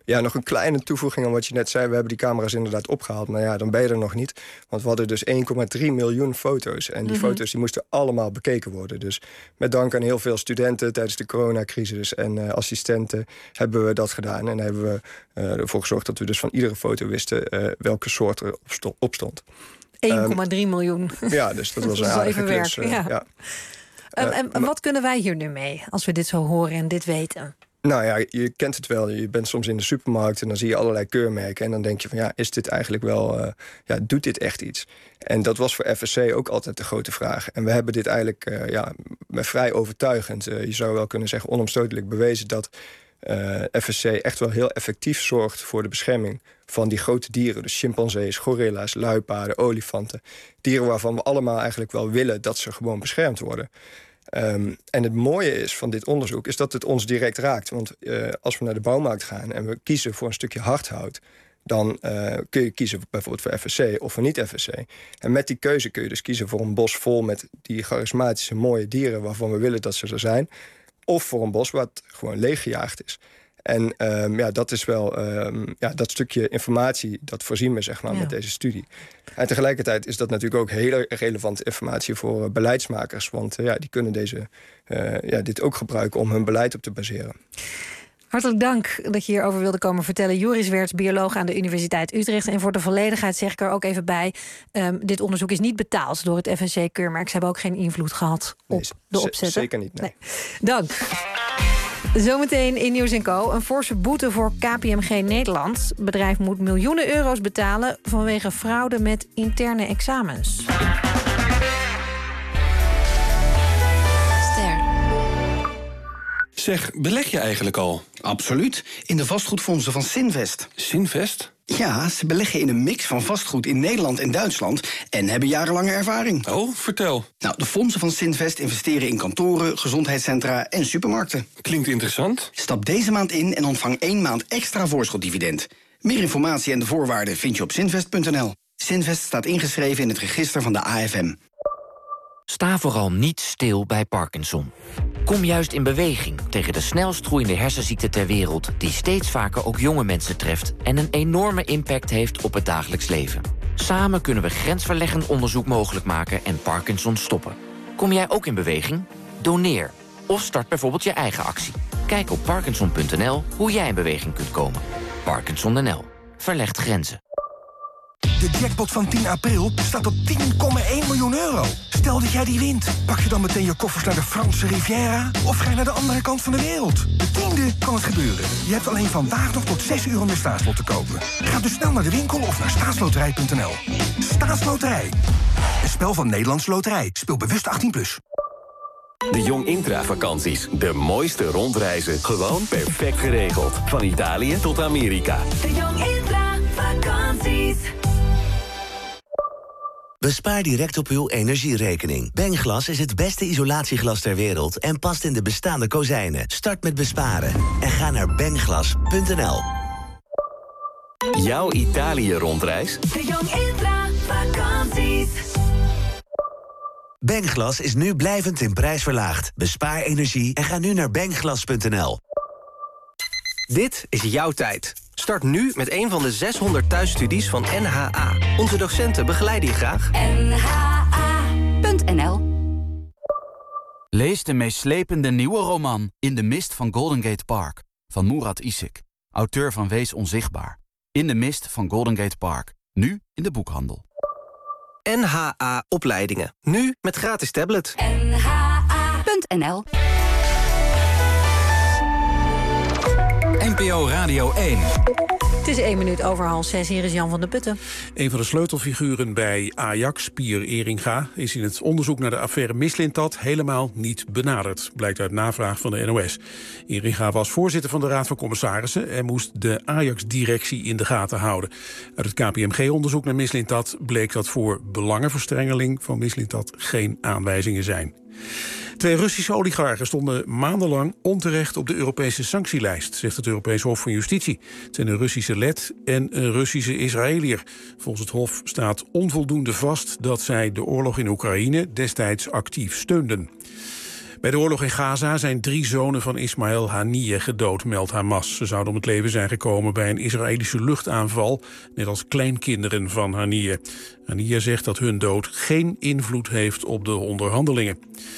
Ja, nog een kleine toevoeging aan wat je net zei. We hebben die camera's inderdaad opgehaald. Maar ja, dan ben je er nog niet. Want we hadden dus één komma drie miljoen foto's. En die mm-hmm. foto's die moesten allemaal bekeken worden. Dus met dank aan heel veel studenten tijdens de coronacrisis en uh, assistenten hebben we dat gedaan. En hebben we uh, ervoor gezorgd dat we dus van iedere foto wisten uh, welke soort er op stond. één komma drie um, miljoen. Ja, dus dat was een aardige klus. Uh, ja. Ja. Uh, uh, en maar, wat kunnen wij hier nu mee als we dit zo horen en dit weten? Nou ja, je kent het wel. Je bent soms in de supermarkt en dan zie je allerlei keurmerken. En dan denk je van ja, is dit eigenlijk wel... Uh, ja, doet dit echt iets? En dat was voor F S C ook altijd de grote vraag. En we hebben dit eigenlijk uh, ja, vrij overtuigend... Uh, je zou wel kunnen zeggen onomstotelijk bewezen... dat uh, F S C echt wel heel effectief zorgt voor de bescherming... van die grote dieren. Dus chimpansees, gorilla's, luipaarden, olifanten. Dieren waarvan we allemaal eigenlijk wel willen... dat ze gewoon beschermd worden. Um, en het mooie is van dit onderzoek is dat het ons direct raakt. Want uh, als we naar de bouwmarkt gaan en we kiezen voor een stukje hardhout... dan uh, kun je kiezen bijvoorbeeld voor F S C of voor niet F S C. En met die keuze kun je dus kiezen voor een bos vol... met die charismatische mooie dieren waarvan we willen dat ze er zijn... of voor een bos wat gewoon leeggejaagd is. En um, ja, dat is wel um, ja, dat stukje informatie, dat voorzien we zeg maar, ja. met deze studie. En tegelijkertijd is dat natuurlijk ook hele relevante informatie voor uh, beleidsmakers. Want uh, ja, die kunnen deze, uh, ja, dit ook gebruiken om hun beleid op te baseren. Hartelijk dank dat je hierover wilde komen vertellen. Joris Werts, bioloog aan de Universiteit Utrecht. En voor de volledigheid zeg ik er ook even bij... Um, dit onderzoek is niet betaald door het F S C-keurmerk. Ze hebben ook geen invloed gehad op nee, de opzetten. Zeker niet, nee. nee. Dank. Zometeen in Nieuws en Co. Een forse boete voor K P M G Nederland. Het bedrijf moet miljoenen euro's betalen... vanwege fraude met interne examens. Ster. Zeg, beleg je eigenlijk al? Absoluut. In de vastgoedfondsen van Sinvest. Sinvest? Ja, ze beleggen in een mix van vastgoed in Nederland en Duitsland... en hebben jarenlange ervaring. Oh, vertel. Nou, de fondsen van Sinvest investeren in kantoren, gezondheidscentra en supermarkten. Klinkt interessant. Stap deze maand in en ontvang één maand extra voorschotdividend. Meer informatie en de voorwaarden vind je op sinvest punt n l. Sinvest staat ingeschreven in het register van de A F M. Sta vooral niet stil bij Parkinson. Kom juist in beweging tegen de snelst groeiende hersenziekte ter wereld... die steeds vaker ook jonge mensen treft... en een enorme impact heeft op het dagelijks leven. Samen kunnen we grensverleggend onderzoek mogelijk maken... en Parkinson stoppen. Kom jij ook in beweging? Doneer. Of start bijvoorbeeld je eigen actie. Kijk op parkinson punt n l hoe jij in beweging kunt komen. Parkinson punt n l. Verlegt grenzen. De jackpot van tien april staat op tien komma één miljoen euro. Stel dat jij die wint. Pak je dan meteen je koffers naar de Franse Riviera? Of ga je naar de andere kant van de wereld? De tiende kan het gebeuren. Je hebt alleen vandaag nog tot zes uur om je staatslot te kopen. Ga dus snel naar de winkel of naar staatsloterij punt n l. Staatsloterij. Een spel van Nederlandse Loterij. Speel bewust achttien plus. De Jong Intra-vakanties. De mooiste rondreizen. Gewoon perfect geregeld. Van Italië tot Amerika. De Jong Intra-vakanties. Bespaar direct op uw energierekening. Bengglas is het beste isolatieglas ter wereld en past in de bestaande kozijnen. Start met besparen en ga naar bengglas punt n l. Jouw Italië-rondreis? De Jong Intra-vakanties. Bengglas is nu blijvend in prijs verlaagd. Bespaar energie en ga nu naar bengglas punt n l. Dit is jouw tijd. Start nu met een van de zeshonderd thuisstudies van N H A. Onze docenten begeleiden je graag. N H A punt n l. Lees de meeslepende nieuwe roman In de mist van Golden Gate Park van Murat Isik, auteur van Wees onzichtbaar. In de mist van Golden Gate Park, nu in de boekhandel. N H A opleidingen, nu met gratis tablet. N H A punt n l. N P O Radio één. Het is één minuut over half zes. Hier is Jan van der Putten. Een van de sleutelfiguren bij Ajax, Pier Eringa, is in het onderzoek naar de affaire Mislintat helemaal niet benaderd, blijkt uit navraag van de N O S. Eringa was voorzitter van de Raad van Commissarissen en moest de Ajax-directie in de gaten houden. Uit het K P M G-onderzoek naar Mislintat bleek dat voor belangenverstrengeling van Mislintat geen aanwijzingen zijn. Twee Russische oligarchen stonden maandenlang onterecht op de Europese sanctielijst, zegt het Europees Hof van Justitie. Het zijn een Russische lid en een Russische Israëliër. Volgens het Hof staat onvoldoende vast dat zij de oorlog in Oekraïne destijds actief steunden. Bij de oorlog in Gaza zijn drie zonen van Ismail Haniyeh gedood, meldt Hamas. Ze zouden om het leven zijn gekomen bij een Israëlische luchtaanval, net als kleinkinderen van Haniyeh. Haniyeh zegt dat hun dood geen invloed heeft op de onderhandelingen.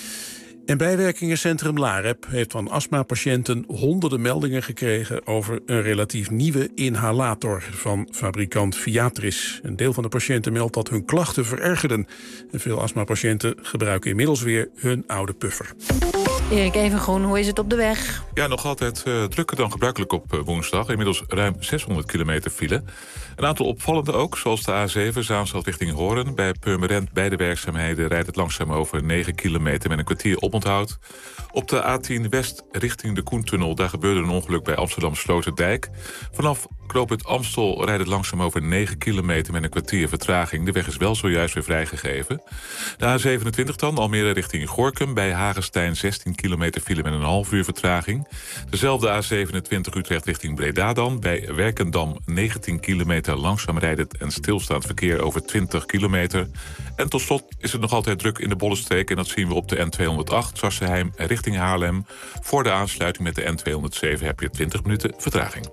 En bijwerkingencentrum Lareb heeft van astmapatiënten honderden meldingen gekregen over een relatief nieuwe inhalator van fabrikant Viatris. Een deel van de patiënten meldt dat hun klachten verergerden. En veel astmapatiënten gebruiken inmiddels weer hun oude puffer. Erik Evengroen, hoe is het op de weg? Ja, nog altijd uh, drukker dan gebruikelijk op uh, woensdag. Inmiddels ruim zeshonderd kilometer file. Een aantal opvallende ook, zoals de A zeven Zaanstad richting Hoorn. Bij Purmerend bij de werkzaamheden rijdt het langzaam over negen kilometer met een kwartier oponthoud. Op de A tien West richting de Koentunnel, daar gebeurde een ongeluk bij Amsterdam Sloterdijk. Vanaf knooppunt Amstel rijdt het langzaam over negen kilometer met een kwartier vertraging. De weg is wel zojuist weer vrijgegeven. De A zevenentwintig dan, Almere richting Gorinchem. Bij Hagestein zestien kilometer file met een half uur vertraging. Dezelfde A zevenentwintig Utrecht richting Breda dan. Bij Werkendam negentien kilometer langzaam rijdend en stilstaand verkeer over twintig kilometer. En tot slot is het nog altijd druk in de Bollenstreek. En dat zien we op de N tweehonderdacht Sassenheim richting Haarlem. Voor de aansluiting met de N tweehonderdzeven heb je twintig minuten vertraging.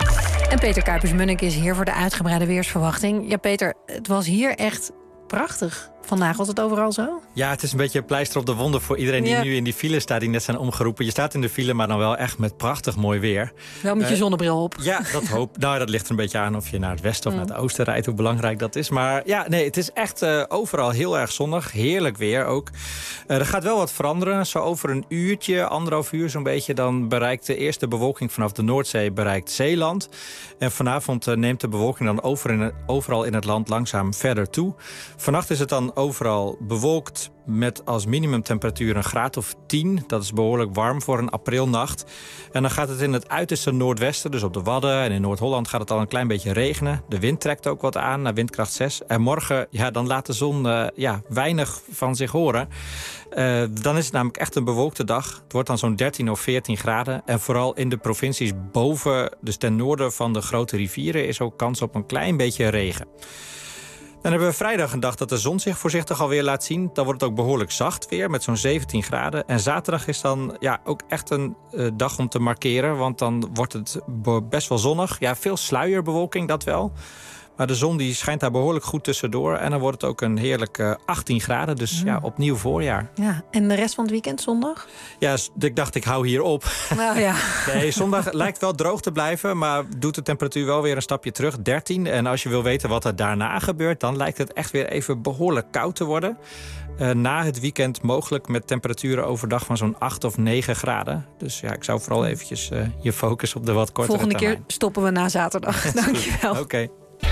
En Peter Kuipers-Munnik is hier voor de uitgebreide weersverwachting. Ja, Peter, het was hier echt prachtig. Vandaag was het overal zo? Ja, het is een beetje een pleister op de wonden voor iedereen die ja. nu in die file staat, die net zijn omgeroepen. Je staat in de file, maar dan wel echt met prachtig mooi weer. Wel met je uh, zonnebril op. Ja, dat hoop. Nou, dat ligt er een beetje aan of je naar het westen of mm. naar het oosten rijdt, hoe belangrijk dat is. Maar ja, nee, het is echt uh, overal heel erg zonnig. Heerlijk weer ook. Uh, er gaat wel wat veranderen. Zo over een uurtje, anderhalf uur zo'n beetje, dan bereikt de eerste bewolking vanaf de Noordzee bereikt Zeeland. En vanavond uh, neemt de bewolking dan over in het, overal in het land langzaam verder toe. Vannacht is het dan overal bewolkt met als minimumtemperatuur een graad of tien. Dat is behoorlijk warm voor een aprilnacht. En dan gaat het in het uiterste noordwesten, dus op de Wadden en in Noord-Holland gaat het al een klein beetje regenen. De wind trekt ook wat aan naar windkracht zes. En morgen, ja, dan laat de zon uh, ja, weinig van zich horen. Uh, dan is het namelijk echt een bewolkte dag. Het wordt dan zo'n dertien of veertien graden. En vooral in de provincies boven, dus ten noorden van de grote rivieren, is ook kans op een klein beetje regen. Dan hebben we vrijdag een dag dat de zon zich voorzichtig alweer laat zien. Dan wordt het ook behoorlijk zacht weer met zo'n zeventien graden. En zaterdag is dan ja, ook echt een uh, dag om te markeren. Want dan wordt het best wel zonnig. Ja, veel sluierbewolking, dat wel. Maar de zon die schijnt daar behoorlijk goed tussendoor. En dan wordt het ook een heerlijke uh, achttien graden. Dus mm. ja, opnieuw voorjaar. Ja, en de rest van het weekend zondag? Ja, ik dacht ik hou hier op. Nou ja. Nee, zondag lijkt wel droog te blijven. Maar doet de temperatuur wel weer een stapje terug. dertien. En als je wil weten wat er daarna gebeurt, dan lijkt het echt weer even behoorlijk koud te worden. Uh, na het weekend mogelijk met temperaturen overdag van zo'n acht of negen graden. Dus ja, ik zou vooral eventjes uh, je focus op de wat kortere Volgende termijn. keer stoppen we na zaterdag. Dankjewel. Oké. Okay.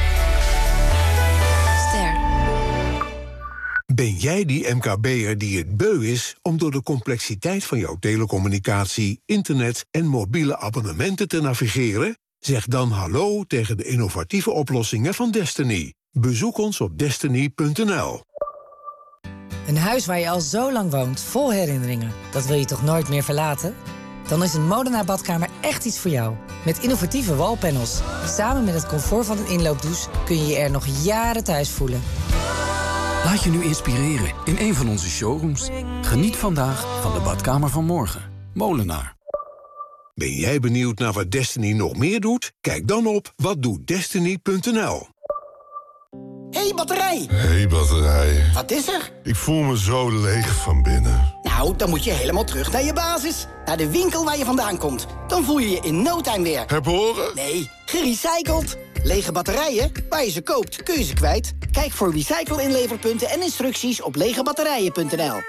Ben jij die M K B'er die het beu is om door de complexiteit van jouw telecommunicatie, internet en mobiele abonnementen te navigeren? Zeg dan hallo tegen de innovatieve oplossingen van Destiny. Bezoek ons op destiny punt n l. Een huis waar je al zo lang woont, vol herinneringen. Dat wil je toch nooit meer verlaten? Dan is een Modena badkamer echt iets voor jou. Met innovatieve wallpanels. Samen met het comfort van een inloopdouche kun je je er nog jaren thuis voelen. Laat je nu inspireren in een van onze showrooms. Geniet vandaag van de badkamer van morgen. Molenaar. Ben jij benieuwd naar wat Destiny nog meer doet? Kijk dan op wat doet destiny punt n l. Hey batterij! Hey batterij. Wat is er? Ik voel me zo leeg van binnen. Nou, dan moet je helemaal terug naar je basis. Naar de winkel waar je vandaan komt. Dan voel je je in no time weer. Herboren? Nee, gerecycled. Lege batterijen, waar je ze koopt, kun je ze kwijt. Kijk voor recycle-inleverpunten en instructies op legebatterijen punt n l.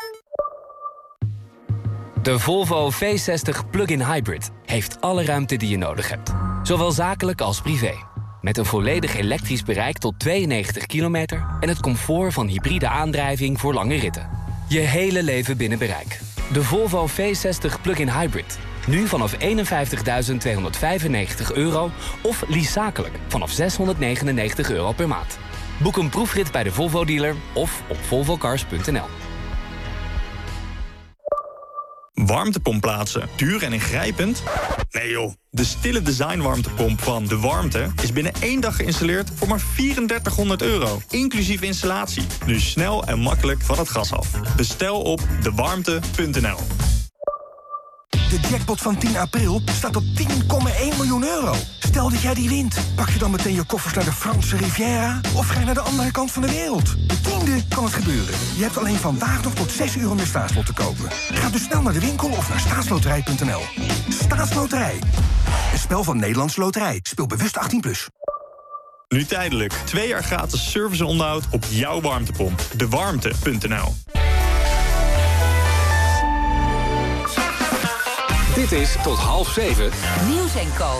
De Volvo V zestig Plug-in Hybrid heeft alle ruimte die je nodig hebt. Zowel zakelijk als privé. Met een volledig elektrisch bereik tot tweeënnegentig kilometer... en het comfort van hybride aandrijving voor lange ritten. Je hele leven binnen bereik. De Volvo V zestig Plug-in Hybrid. Nu vanaf eenenvijftigduizend tweehonderdvijfennegentig euro of lease zakelijk vanaf zeshonderdnegenennegentig euro per maand. Boek een proefrit bij de Volvo dealer of op volvo cars punt n l. Warmtepomp plaatsen. Duur en ingrijpend? Nee joh. De stille design warmtepomp van De Warmte is binnen één dag geïnstalleerd voor maar driedudertighonderd euro. Inclusief installatie. Dus snel en makkelijk van het gas af. Bestel op de warmte punt n l. De jackpot van tien april staat op tien komma één miljoen euro. Stel dat jij die wint. Pak je dan meteen je koffers naar de Franse Riviera? Of ga je naar de andere kant van de wereld? De tiende kan het gebeuren. Je hebt alleen vandaag nog tot zes uur om je staatslot te kopen. Ga dus snel naar de winkel of naar staatsloterij punt n l. Staatsloterij. Een spel van Nederlandse Loterij. Speel bewust achttien plus. Nu tijdelijk. Twee jaar gratis service en onderhoud op jouw warmtepomp. de warmte punt n l. Dit is tot half zeven. Nieuws en Co.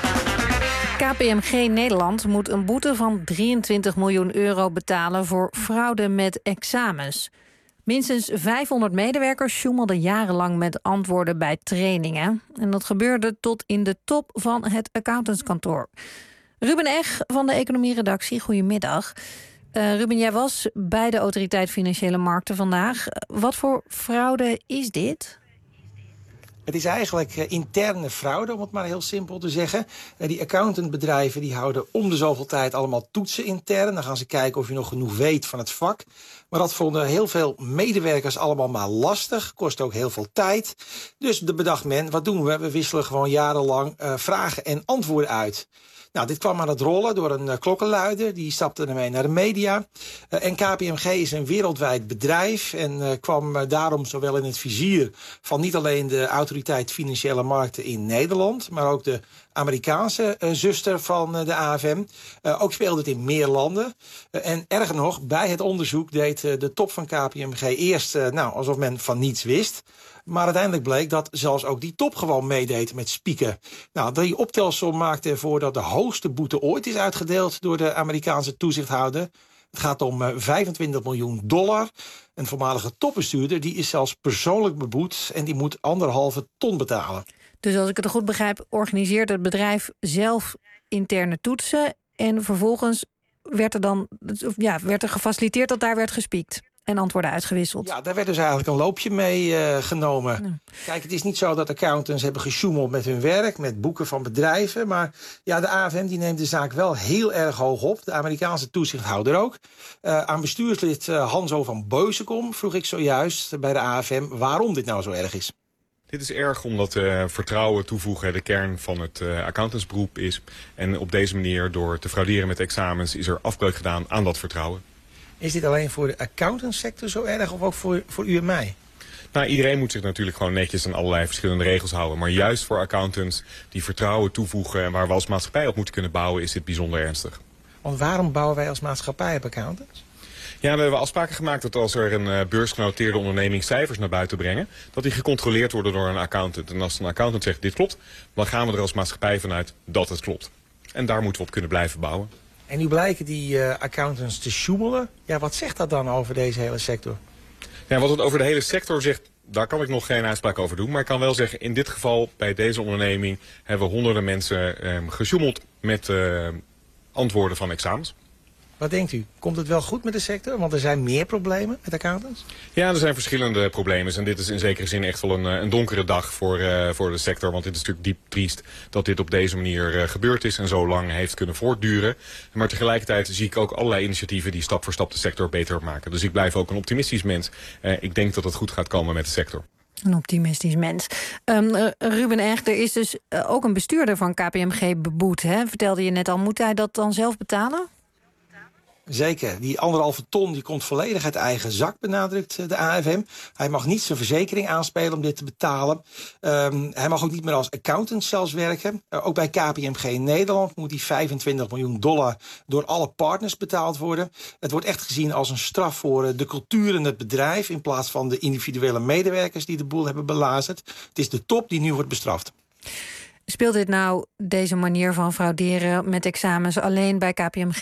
K P M G Nederland moet een boete van drieëntwintig miljoen euro betalen voor fraude met examens. Minstens vijfhonderd medewerkers sjoemelden jarenlang met antwoorden bij trainingen. En dat gebeurde tot in de top van het accountantskantoor. Ruben Eg van de economieredactie, goedemiddag. Uh, Ruben, jij was bij de Autoriteit Financiële Markten vandaag. Wat voor fraude is dit? Het is eigenlijk uh, interne fraude, om het maar heel simpel te zeggen. Uh, die accountantbedrijven die houden om de zoveel tijd allemaal toetsen intern. Dan gaan ze kijken of je nog genoeg weet van het vak. Maar dat vonden heel veel medewerkers allemaal maar lastig. Kost ook heel veel tijd. Dus de bedacht men, wat doen we? We wisselen gewoon jarenlang uh, vragen en antwoorden uit. Nou, dit kwam aan het rollen door een uh, klokkenluider. Die stapte ermee naar de media. Uh, en K P M G is een wereldwijd bedrijf. En uh, kwam uh, daarom zowel in het vizier van niet alleen de Autoriteit Financiële Markten in Nederland, maar ook de Amerikaanse uh, zuster van uh, de A F M. Uh, ook speelde het in meer landen. Uh, en erger nog, bij het onderzoek deed uh, de top van K P M G eerst uh, nou, alsof men van niets wist. Maar uiteindelijk bleek dat zelfs ook die top gewoon meedeed met spieken. Nou, die optelsom maakte ervoor dat de hoogste boete ooit is uitgedeeld door de Amerikaanse toezichthouder. Het gaat om uh, vijfentwintig miljoen dollar. Een voormalige topbestuurder die is zelfs persoonlijk beboet en die moet anderhalve ton betalen. Dus als ik het goed begrijp, organiseert het bedrijf zelf interne toetsen en vervolgens werd er dan ja, werd er gefaciliteerd dat daar werd gespiekt en antwoorden uitgewisseld. Ja, daar werd dus eigenlijk een loopje mee uh, genomen. Ja. Kijk, het is niet zo dat accountants hebben gesjoemeld met hun werk, met boeken van bedrijven. Maar ja, de A F M die neemt de zaak wel heel erg hoog op. De Amerikaanse toezichthouder ook. Uh, aan bestuurslid uh, Hanzo van Beuzenkom vroeg ik zojuist bij de A F M waarom dit nou zo erg is. Dit is erg omdat uh, vertrouwen toevoegen de kern van het uh, accountantsberoep is. En op deze manier, door te frauderen met examens, is er afbreuk gedaan aan dat vertrouwen. Is dit alleen voor de accountantssector zo erg of ook voor, voor u en mij? Nou, iedereen moet zich natuurlijk gewoon netjes aan allerlei verschillende regels houden. Maar juist voor accountants die vertrouwen toevoegen en waar we als maatschappij op moeten kunnen bouwen, is dit bijzonder ernstig. Want waarom bouwen wij als maatschappij op accountants? Ja, we hebben afspraken gemaakt dat als er een uh, beursgenoteerde onderneming cijfers naar buiten brengen, dat die gecontroleerd worden door een accountant. En als een accountant zegt dit klopt, dan gaan we er als maatschappij vanuit dat het klopt. En daar moeten we op kunnen blijven bouwen. En nu blijken die uh, accountants te sjoemelen. Ja, wat zegt dat dan over deze hele sector? Ja, wat het over de hele sector zegt, daar kan ik nog geen uitspraak over doen. Maar ik kan wel zeggen, in dit geval, bij deze onderneming, hebben we honderden mensen um, gesjoemeld met uh, antwoorden van examens. Wat denkt u? Komt het wel goed met de sector? Want er zijn meer problemen met accountants. Ja, er zijn verschillende problemen. En dit is in zekere zin echt wel een, een donkere dag voor, uh, voor de sector. Want dit is natuurlijk diep triest dat dit op deze manier uh, gebeurd is en zo lang heeft kunnen voortduren. Maar tegelijkertijd zie ik ook allerlei initiatieven die stap voor stap de sector beter maken. Dus ik blijf ook een optimistisch mens. Uh, ik denk dat het goed gaat komen met de sector. Een optimistisch mens. Um, uh, Ruben Eg, er is dus uh, ook een bestuurder van K P M G beboet. Hè? Vertelde je net al, moet hij dat dan zelf betalen? Zeker. Die anderhalve ton die komt volledig uit eigen zak, benadrukt de A F M. Hij mag niet zijn verzekering aanspelen om dit te betalen. Um, hij mag ook niet meer als accountant zelfs werken. Uh, ook bij K P M G in Nederland moet die vijfentwintig miljoen dollar door alle partners betaald worden. Het wordt echt gezien als een straf voor uh, de cultuur in het bedrijf, in plaats van de individuele medewerkers die de boel hebben belazerd. Het is de top die nu wordt bestraft. Speelt dit nou, deze manier van frauderen met examens, alleen bij K P M G?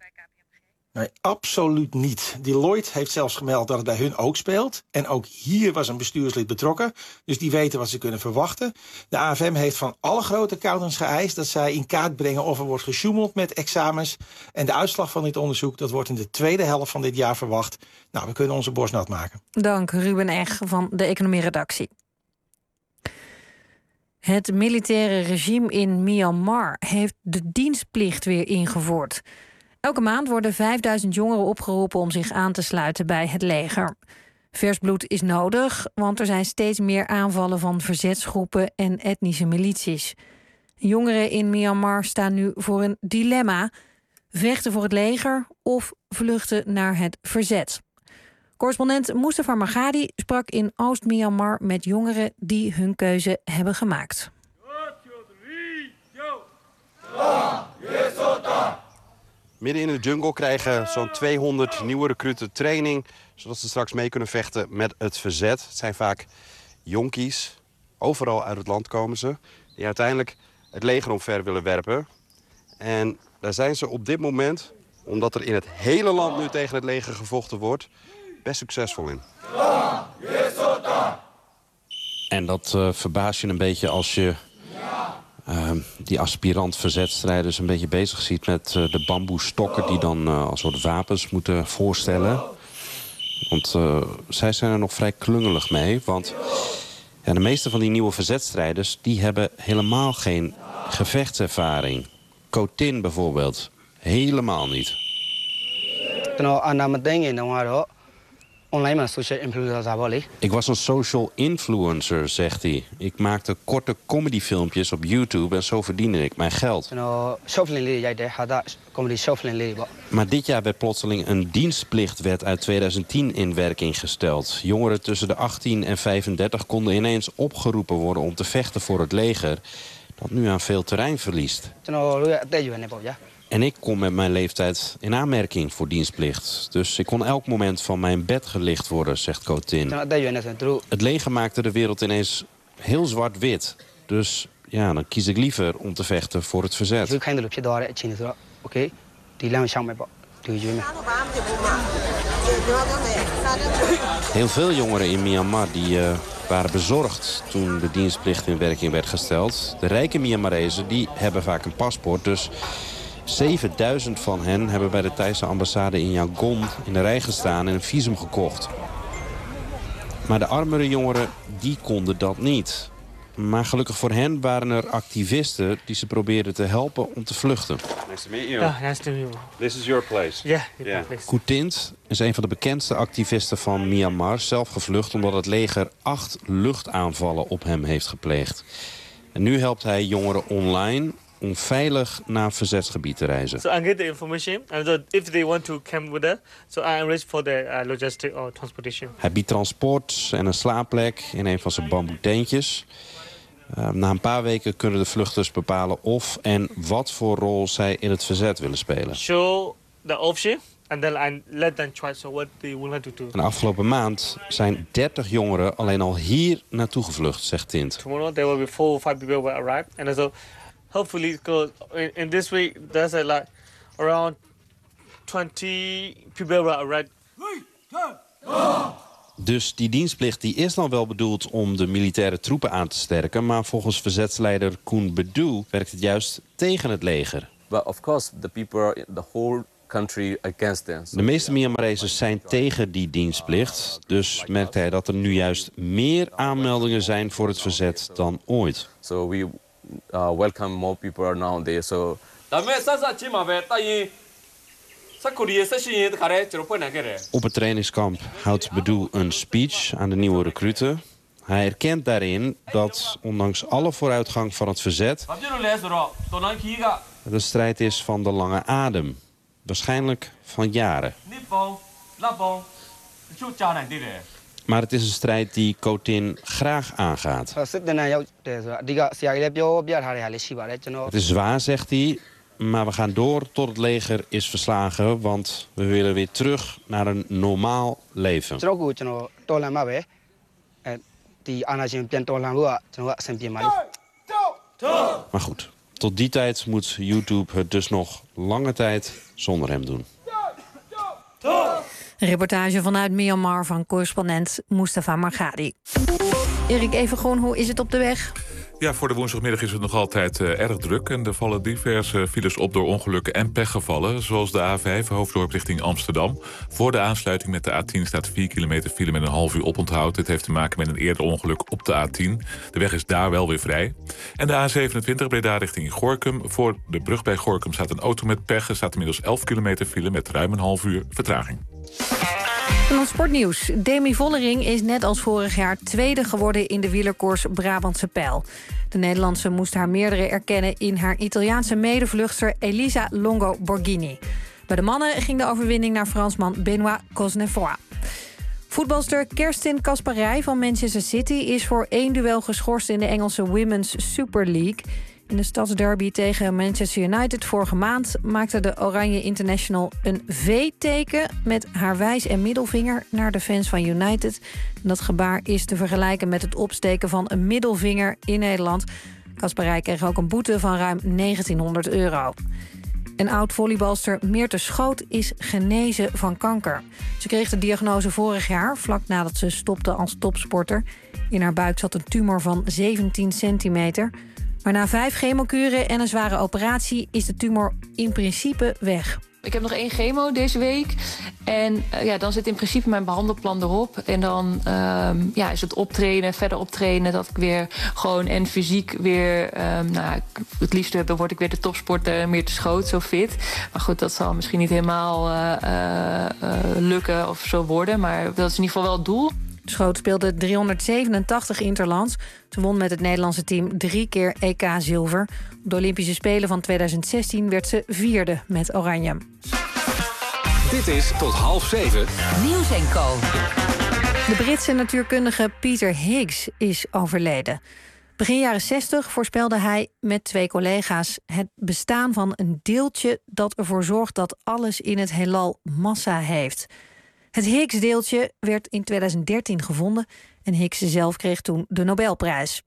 Nee, absoluut niet. Deloitte heeft zelfs gemeld dat het bij hun ook speelt. En ook hier was een bestuurslid betrokken. Dus die weten wat ze kunnen verwachten. De A F M heeft van alle grote accountants geëist dat zij in kaart brengen of er wordt gesjoemeld met examens. En de uitslag van dit onderzoek, dat wordt in de tweede helft van dit jaar verwacht. Nou, we kunnen onze borst nat maken. Dank, Ruben Eg van de economieredactie. Het militaire regime in Myanmar heeft de dienstplicht weer ingevoerd. Elke maand worden vijfduizend jongeren opgeroepen om zich aan te sluiten bij het leger. Vers bloed is nodig, want er zijn steeds meer aanvallen van verzetsgroepen en etnische milities. Jongeren in Myanmar staan nu voor een dilemma: vechten voor het leger of vluchten naar het verzet. Correspondent Mustafa Margadi sprak in Oost-Myanmar met jongeren die hun keuze hebben gemaakt. Midden in de jungle krijgen zo'n tweehonderd nieuwe recruten training, zodat ze straks mee kunnen vechten met het verzet. Het zijn vaak jonkies, overal uit het land komen ze, die uiteindelijk het leger omver willen werpen. En daar zijn ze op dit moment, omdat er in het hele land nu tegen het leger gevochten wordt, best succesvol in. En dat uh, verbaast je een beetje als je uh, die aspirant-verzetstrijders een beetje bezig ziet met uh, de bamboestokken die dan uh, als soort wapens moeten voorstellen. Want uh, zij zijn er nog vrij klungelig mee, want ja, de meeste van die nieuwe verzetstrijders die hebben helemaal geen gevechtservaring. Kotin bijvoorbeeld, helemaal niet. Ik was een social influencer, zegt hij. Ik maakte korte comedyfilmpjes op YouTube en zo verdiende ik mijn geld. Maar dit jaar werd plotseling een dienstplichtwet uit tweeduizend tien in werking gesteld. Jongeren tussen de achttien en vijfendertig konden ineens opgeroepen worden om te vechten voor het leger, dat nu aan veel terrein verliest. En ik kom met mijn leeftijd in aanmerking voor dienstplicht. Dus ik kon elk moment van mijn bed gelicht worden, zegt Kotin. Het leger maakte de wereld ineens heel zwart-wit. Dus ja, dan kies ik liever om te vechten voor het verzet. Heel veel jongeren in Myanmar die, uh, waren bezorgd toen de dienstplicht in werking werd gesteld. De rijke Myanmarezen die hebben vaak een paspoort, dus zevenduizend van hen hebben bij de Thaise ambassade in Yangon in de rij gestaan en een visum gekocht. Maar de armere jongeren, die konden dat niet. Maar gelukkig voor hen waren er activisten die ze probeerden te helpen om te vluchten. Nice to meet you. Yeah, nice to meet you. This is your place. Yeah, yeah. Place. Koetint is een van de bekendste activisten van Myanmar, zelf gevlucht omdat het leger acht luchtaanvallen op hem heeft gepleegd. En nu helpt hij jongeren online om veilig naar verzetsgebied te reizen. So I get the information and so if they want to come with us, so I arrange for the uh, logistic or transportation. Hij biedt transport en een slaapplek in een van zijn bamboetentjes. Uh, na een paar weken kunnen de vluchters bepalen of en wat voor rol zij in het verzet willen spelen. Show the option and then I let them choose what they want to do. En de afgelopen maand zijn dertig jongeren alleen al hier naartoe gevlucht, zegt Tint. Tomorrow there will be four or five people will arrive and also hopefully in, in this week there's a, like around twenty people will arrive. Dus die dienstplicht die is dan wel bedoeld om de militaire troepen aan te sterken, maar volgens verzetsleider Koen Bedoe werkt het juist tegen het leger. But of course the people, the whole country against them. De meeste Myanmarezen zijn tegen die dienstplicht, dus merkt hij dat er nu juist meer aanmeldingen zijn voor het verzet dan ooit. So we uh, welcome more people nowadays. So op het trainingskamp houdt Bedoel een speech aan de nieuwe recruten. Hij erkent daarin dat, ondanks alle vooruitgang van het verzet, het een strijd is van de lange adem. Waarschijnlijk van jaren. Maar het is een strijd die Kotin graag aangaat. Het is zwaar, zegt hij, maar we gaan door tot het leger is verslagen, want we willen weer terug naar een normaal leven. Maar goed, tot die tijd moet YouTube het dus nog lange tijd zonder hem doen. Een reportage vanuit Myanmar van correspondent Mustafa Margadi. Erik, even gewoon, hoe is het op de weg? Ja, voor de woensdagmiddag is het nog altijd uh, erg druk. En er vallen diverse files op door ongelukken en pechgevallen. Zoals de A vijf, Hoofddorp richting Amsterdam. Voor de aansluiting met de A tien staat vier kilometer file met een half uur oponthoud. Dit heeft te maken met een eerder ongeluk op de A tien. De weg is daar wel weer vrij. En de A zevenentwintig, Breda richting Gorinchem. Voor de brug bij Gorinchem staat een auto met pech. Er staat inmiddels elf kilometer file met ruim een half uur vertraging. En dan sportnieuws. Demi Vollering is net als vorig jaar tweede geworden in de wielerkoers Brabantse Pijl. De Nederlandse moest haar meerdere erkennen in haar Italiaanse medevluchtster Elisa Longo Borghini. Bij de mannen ging de overwinning naar Fransman Benoît Cosnefroy. Voetbalster Kerstin Kasparij van Manchester City is voor één duel geschorst in de Engelse Women's Super League. In de stadsderby tegen Manchester United vorige maand maakte de Oranje International een V-teken met haar wijs- en middelvinger naar de fans van United. Dat gebaar is te vergelijken met het opsteken van een middelvinger in Nederland. Kasparij kreeg ook een boete van ruim negentienhonderd euro. En oud-volleybalster Meerte Schoot is genezen van kanker. Ze kreeg de diagnose vorig jaar, vlak nadat ze stopte als topsporter. In haar buik zat een tumor van zeventien centimeter. Maar na vijf chemokuren en een zware operatie is de tumor in principe weg. Ik heb nog één chemo deze week. En uh, ja, dan zit in principe mijn behandelplan erop. En dan uh, ja, is het optrainen, verder optrainen. Dat ik weer gewoon en fysiek weer... Um, nou, het liefst word ik weer de topsporter, meer te Schoot, zo fit. Maar goed, dat zal misschien niet helemaal uh, uh, uh, lukken of zo worden. Maar dat is in ieder geval wel het doel. Schoot speelde driehonderdzevenentachtig interlands. Ze won met het Nederlandse team drie keer E K-zilver. Op de Olympische Spelen van tweeduizend zestien werd ze vierde met Oranje. Dit is tot half zeven. Nieuws en Co. De Britse natuurkundige Peter Higgs is overleden. Begin jaren zestig voorspelde hij met twee collega's het bestaan van een deeltje dat ervoor zorgt dat alles in het heelal massa heeft. Het Higgs-deeltje werd in tweeduizend dertien gevonden en Higgs zelf kreeg toen de Nobelprijs.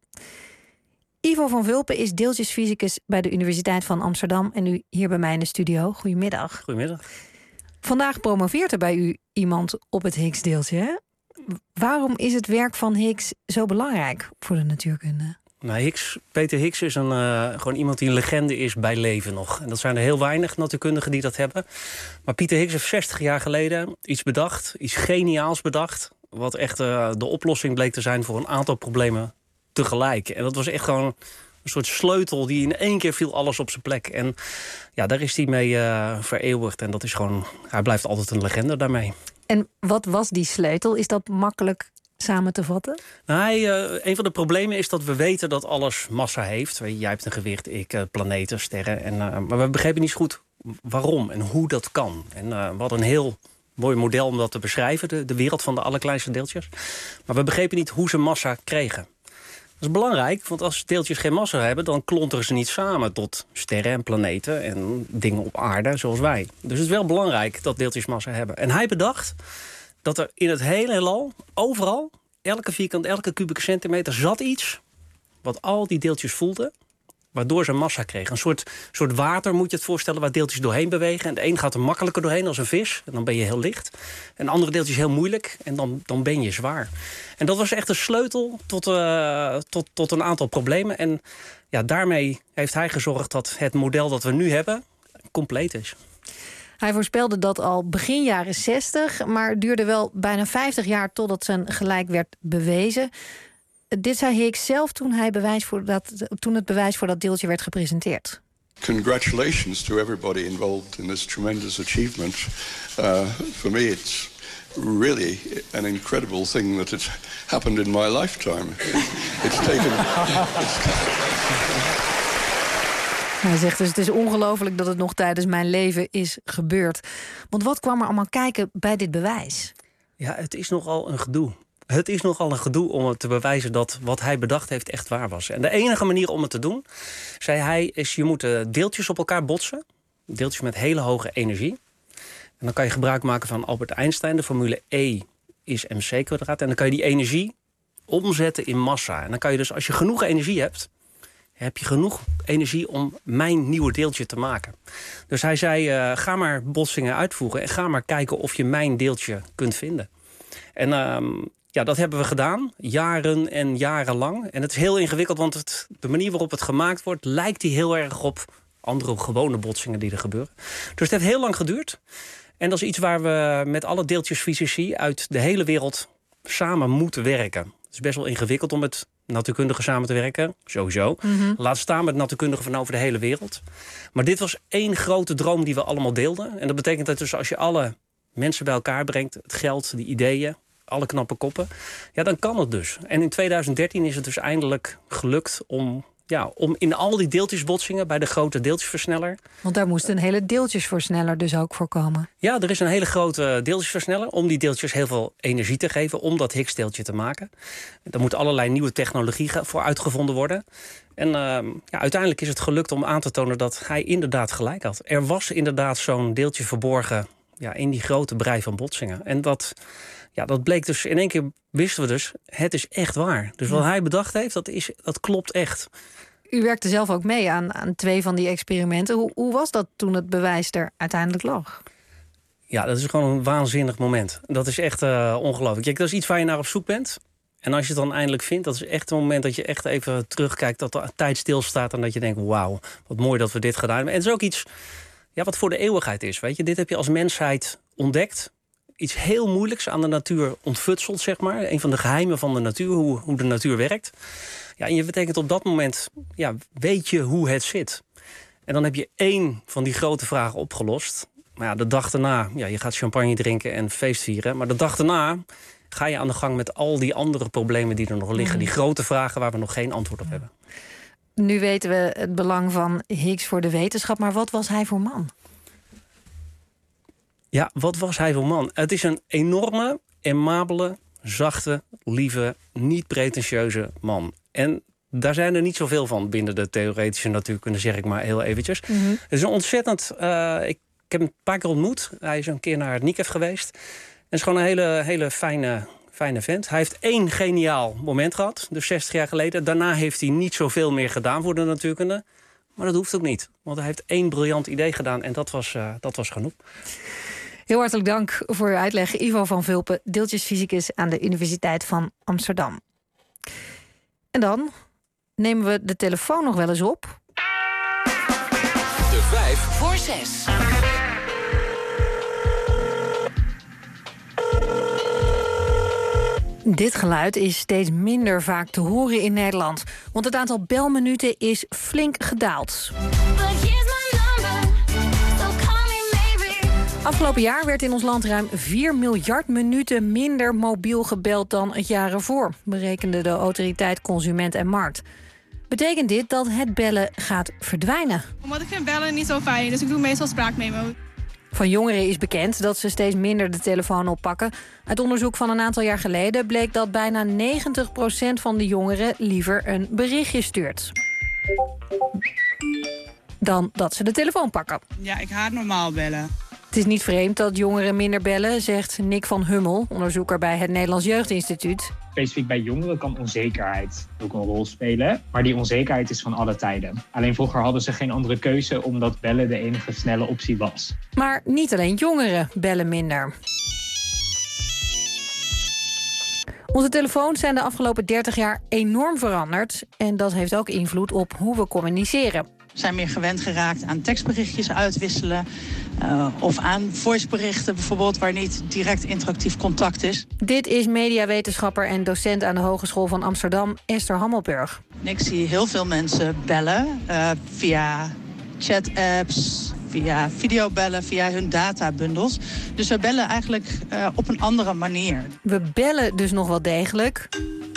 Ivo van Vulpen is deeltjesfysicus bij de Universiteit van Amsterdam en nu hier bij mij in de studio. Goedemiddag. Goedemiddag. Vandaag promoveert er bij u iemand op het Higgs-deeltje, hè? Waarom is het werk van Higgs zo belangrijk voor de natuurkunde? Nou, Higgs, Peter Higgs is een, uh, gewoon iemand die een legende is bij leven nog. En dat zijn er heel weinig natuurkundigen die dat hebben. Maar Peter Higgs heeft zestig jaar geleden iets bedacht, iets geniaals bedacht, wat echt uh, de oplossing bleek te zijn voor een aantal problemen tegelijk. En dat was echt gewoon een soort sleutel die in één keer viel alles op zijn plek. En ja, daar is hij mee uh, vereeuwigd. En dat is gewoon, hij blijft altijd een legende daarmee. En wat was die sleutel? Is dat makkelijk samen te vatten? Nou, hij, uh, een van de problemen is dat we weten dat alles massa heeft. Jij hebt een gewicht, ik, uh, planeten, sterren. En, uh, maar we begrepen niet zo goed waarom en hoe dat kan. En uh, we hadden een heel mooi model om dat te beschrijven, de, de wereld van de allerkleinste deeltjes. Maar we begrepen niet hoe ze massa kregen. Dat is belangrijk, want als deeltjes geen massa hebben, dan klonteren ze niet samen tot sterren en planeten en dingen op aarde zoals wij. Dus het is wel belangrijk dat deeltjes massa hebben. En hij bedacht dat er in het hele heelal, overal, elke vierkant, elke kubieke centimeter, zat iets wat al die deeltjes voelden, waardoor ze massa kregen. Een soort, soort water moet je het voorstellen, waar deeltjes doorheen bewegen. En de een gaat er makkelijker doorheen als een vis, en dan ben je heel licht. En andere deeltjes heel moeilijk, en dan, dan ben je zwaar. En dat was echt een sleutel tot, uh, tot, tot een aantal problemen. En ja, daarmee heeft hij gezorgd dat het model dat we nu hebben compleet is. Hij voorspelde dat al begin jaren zestig, maar het duurde wel bijna vijftig jaar totdat zijn gelijk werd bewezen. Dit zei Higgs zelf toen, hij bewijs voor dat, toen het bewijs voor dat deeltje werd gepresenteerd. Congratulations to everybody involved in this tremendous achievement. Uh, for me it's really an incredible thing that it's happened in my lifetime. It's taken... Hij zegt dus, het is ongelooflijk dat het nog tijdens mijn leven is gebeurd. Want wat kwam er allemaal kijken bij dit bewijs? Ja, het is nogal een gedoe. Het is nogal een gedoe om het te bewijzen dat wat hij bedacht heeft echt waar was. En de enige manier om het te doen, zei hij, is je moet deeltjes op elkaar botsen. Deeltjes met hele hoge energie. En dan kan je gebruik maken van Albert Einstein, de formule E is mc kwadraat. En dan kan je die energie omzetten in massa. En dan kan je dus, als je genoeg energie hebt, heb je genoeg energie om mijn nieuwe deeltje te maken. Dus hij zei, uh, ga maar botsingen uitvoeren en ga maar kijken of je mijn deeltje kunt vinden. En uh, Ja, dat hebben we gedaan. Jaren en jarenlang. En het is heel ingewikkeld, want het, de manier waarop het gemaakt wordt lijkt die heel erg op andere gewone botsingen die er gebeuren. Dus het heeft heel lang geduurd. En dat is iets waar we met alle deeltjesfysici uit de hele wereld samen moeten werken. Het is best wel ingewikkeld om met natuurkundigen samen te werken, sowieso. Mm-hmm. Laat staan met natuurkundigen van over de hele wereld. Maar dit was één grote droom die we allemaal deelden. En dat betekent dat dus als je alle mensen bij elkaar brengt, het geld, de ideeën, alle knappe koppen, ja, dan kan het dus. En in tweeduizend dertien is het dus eindelijk gelukt om, ja, om in al die deeltjesbotsingen bij de grote deeltjesversneller. Want daar moest een hele deeltjesversneller dus ook voor komen. Ja, er is een hele grote deeltjesversneller om die deeltjes heel veel energie te geven, om dat Higgs-deeltje te maken. Daar moet allerlei nieuwe technologie voor uitgevonden worden. En uh, ja, uiteindelijk is het gelukt om aan te tonen dat hij inderdaad gelijk had. Er was inderdaad zo'n deeltje verborgen, ja, in die grote brei van botsingen. En dat, ja, dat bleek dus, in één keer wisten we dus, het is echt waar. Dus wat hij bedacht heeft, dat, is, dat klopt echt. U werkte zelf ook mee aan, aan twee van die experimenten. Hoe, hoe was dat toen het bewijs er uiteindelijk lag? Ja, dat is gewoon een waanzinnig moment. Dat is echt uh, ongelooflijk. Kijk, dat is iets waar je naar op zoek bent. En als je het dan eindelijk vindt, dat is echt een moment dat je echt even terugkijkt, dat de tijd stilstaat en dat je denkt, wauw, wat mooi dat we dit gedaan hebben. En het is ook iets, ja, wat voor de eeuwigheid is. Weet je? Dit heb je als mensheid ontdekt. Iets heel moeilijks aan de natuur ontfutseld, zeg maar. Een van de geheimen van de natuur, hoe, hoe de natuur werkt. Ja, en je betekent op dat moment, ja, weet je hoe het zit. En dan heb je één van die grote vragen opgelost. Maar ja, de dag daarna, ja, je gaat champagne drinken en feest vieren. Maar de dag daarna ga je aan de gang met al die andere problemen die er nog liggen. Die grote vragen waar we nog geen antwoord op hebben. Nu weten we het belang van Higgs voor de wetenschap. Maar wat was hij voor man? Ja, wat was hij voor man? Het is een enorme, aimabele, zachte, lieve, niet pretentieuze man. En daar zijn er niet zoveel van binnen de theoretische natuurkunde, zeg ik maar heel eventjes. Mm-hmm. Het is een ontzettend... Uh, ik, ik heb hem een paar keer ontmoet. Hij is een keer naar het N I C E F geweest. En is gewoon een hele, hele fijne, fijne vent. Hij heeft één geniaal moment gehad, dus zestig jaar geleden. Daarna heeft hij niet zoveel meer gedaan voor de natuurkunde. Maar dat hoeft ook niet. Want hij heeft één briljant idee gedaan en dat was, uh, dat was genoeg. Heel hartelijk dank voor uw uitleg. Ivo van Vulpen, deeltjesfysicus aan de Universiteit van Amsterdam. En dan nemen we de telefoon nog wel eens op. De vijf voor zes. Dit geluid is steeds minder vaak te horen in Nederland. Want het aantal belminuten is flink gedaald. Afgelopen jaar werd in ons land ruim vier miljard minuten minder mobiel gebeld dan het jaar ervoor, berekende de autoriteit Consument en Markt. Betekent dit dat het bellen gaat verdwijnen? Omdat ik vind bellen niet zo fijn, dus ik doe meestal spraakmemo. Van jongeren is bekend dat ze steeds minder de telefoon oppakken. Uit onderzoek van een aantal jaar geleden bleek dat bijna negentig procent van de jongeren liever een berichtje stuurt dan dat ze de telefoon pakken. Ja, ik haat normaal bellen. Het is niet vreemd dat jongeren minder bellen, zegt Nick van Hummel, onderzoeker bij het Nederlands Jeugdinstituut. Specifiek bij jongeren kan onzekerheid ook een rol spelen. Maar die onzekerheid is van alle tijden. Alleen vroeger hadden ze geen andere keuze omdat bellen de enige snelle optie was. Maar niet alleen jongeren bellen minder. Onze telefoons zijn de afgelopen dertig jaar enorm veranderd. En dat heeft ook invloed op hoe we communiceren. We zijn meer gewend geraakt aan tekstberichtjes uitwisselen. Uh, of aan voiceberichten bijvoorbeeld, waar niet direct interactief contact is. Dit is mediawetenschapper en docent aan de Hogeschool van Amsterdam, Esther Hammelburg. Ik zie heel veel mensen bellen uh, via chat-apps, via videobellen, via hun databundels. Dus we bellen eigenlijk uh, op een andere manier. We bellen dus nog wel degelijk.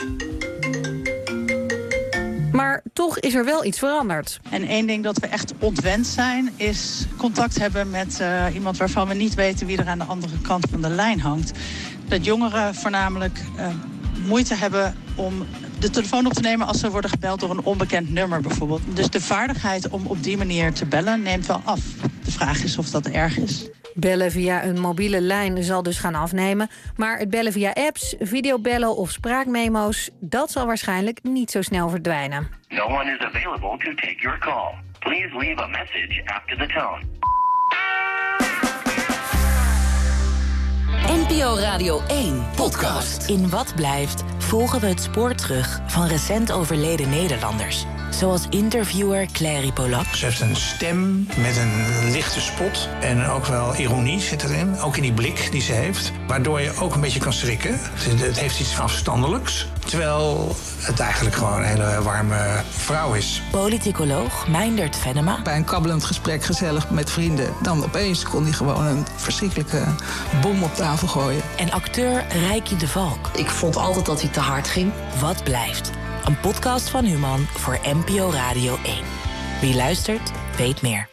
Maar toch is er wel iets veranderd. En één ding dat we echt ontwend zijn, is contact hebben met uh, iemand waarvan we niet weten wie er aan de andere kant van de lijn hangt. Dat jongeren voornamelijk uh, moeite hebben om de telefoon op te nemen als ze worden gebeld door een onbekend nummer bijvoorbeeld. Dus de vaardigheid om op die manier te bellen neemt wel af. De vraag is of dat erg is. Bellen via een mobiele lijn zal dus gaan afnemen. Maar het bellen via apps, videobellen of spraakmemo's, dat zal waarschijnlijk niet zo snel verdwijnen. No one is available to take your call. Please leave a message after the tone. N P O Radio één podcast. In Wat Blijft volgen we het spoor terug van recent overleden Nederlanders. Zoals interviewer Clary Polak. Ze heeft een stem met een lichte spot en ook wel ironie zit erin. Ook in die blik die ze heeft. Waardoor je ook een beetje kan schrikken. Het, het heeft iets afstandelijks. Terwijl het eigenlijk gewoon een hele warme vrouw is. Politicoloog Meindert Venema. Bij een kabbelend gesprek gezellig met vrienden. Dan opeens kon hij gewoon een verschrikkelijke bom op tafel gooien. En acteur Rijkie de Valk. Ik vond altijd dat hij te hard ging. Wat Blijft. Een podcast van Human voor N P O Radio één. Wie luistert, weet meer.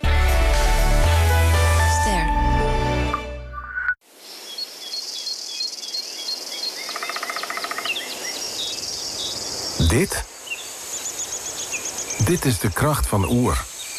Ster. Dit? Dit is de kracht van Oer.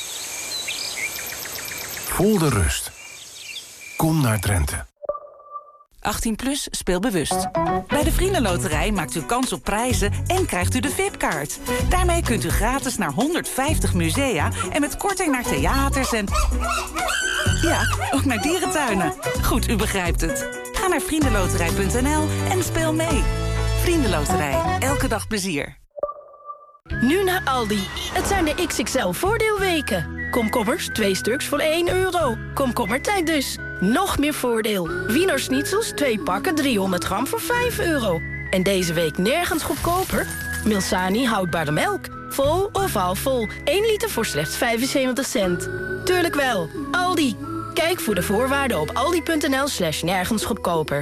Voel de rust. Kom naar Drenthe. achttien plus, speel bewust. Bij de Vriendenloterij maakt u kans op prijzen en krijgt u de V I P-kaart. Daarmee kunt u gratis naar honderdvijftig musea en met korting naar theaters en... ja, ook naar dierentuinen. Goed, u begrijpt het. Ga naar vriendenloterij punt n l en speel mee. Vriendenloterij, elke dag plezier. Nu naar Aldi. Het zijn de X X L voordeelweken. Komkommers, twee stuks voor één euro. Komkommertijd dus. Nog meer voordeel. Wiener Schnitzels, twee pakken, driehonderd gram voor vijf euro. En deze week nergens goedkoper. Milsani houdbare melk. Vol of halfvol. één liter voor slechts vijfenzeventig cent. Tuurlijk wel. Aldi. Kijk voor de voorwaarden op aldi punt n l slash nergens goedkoper.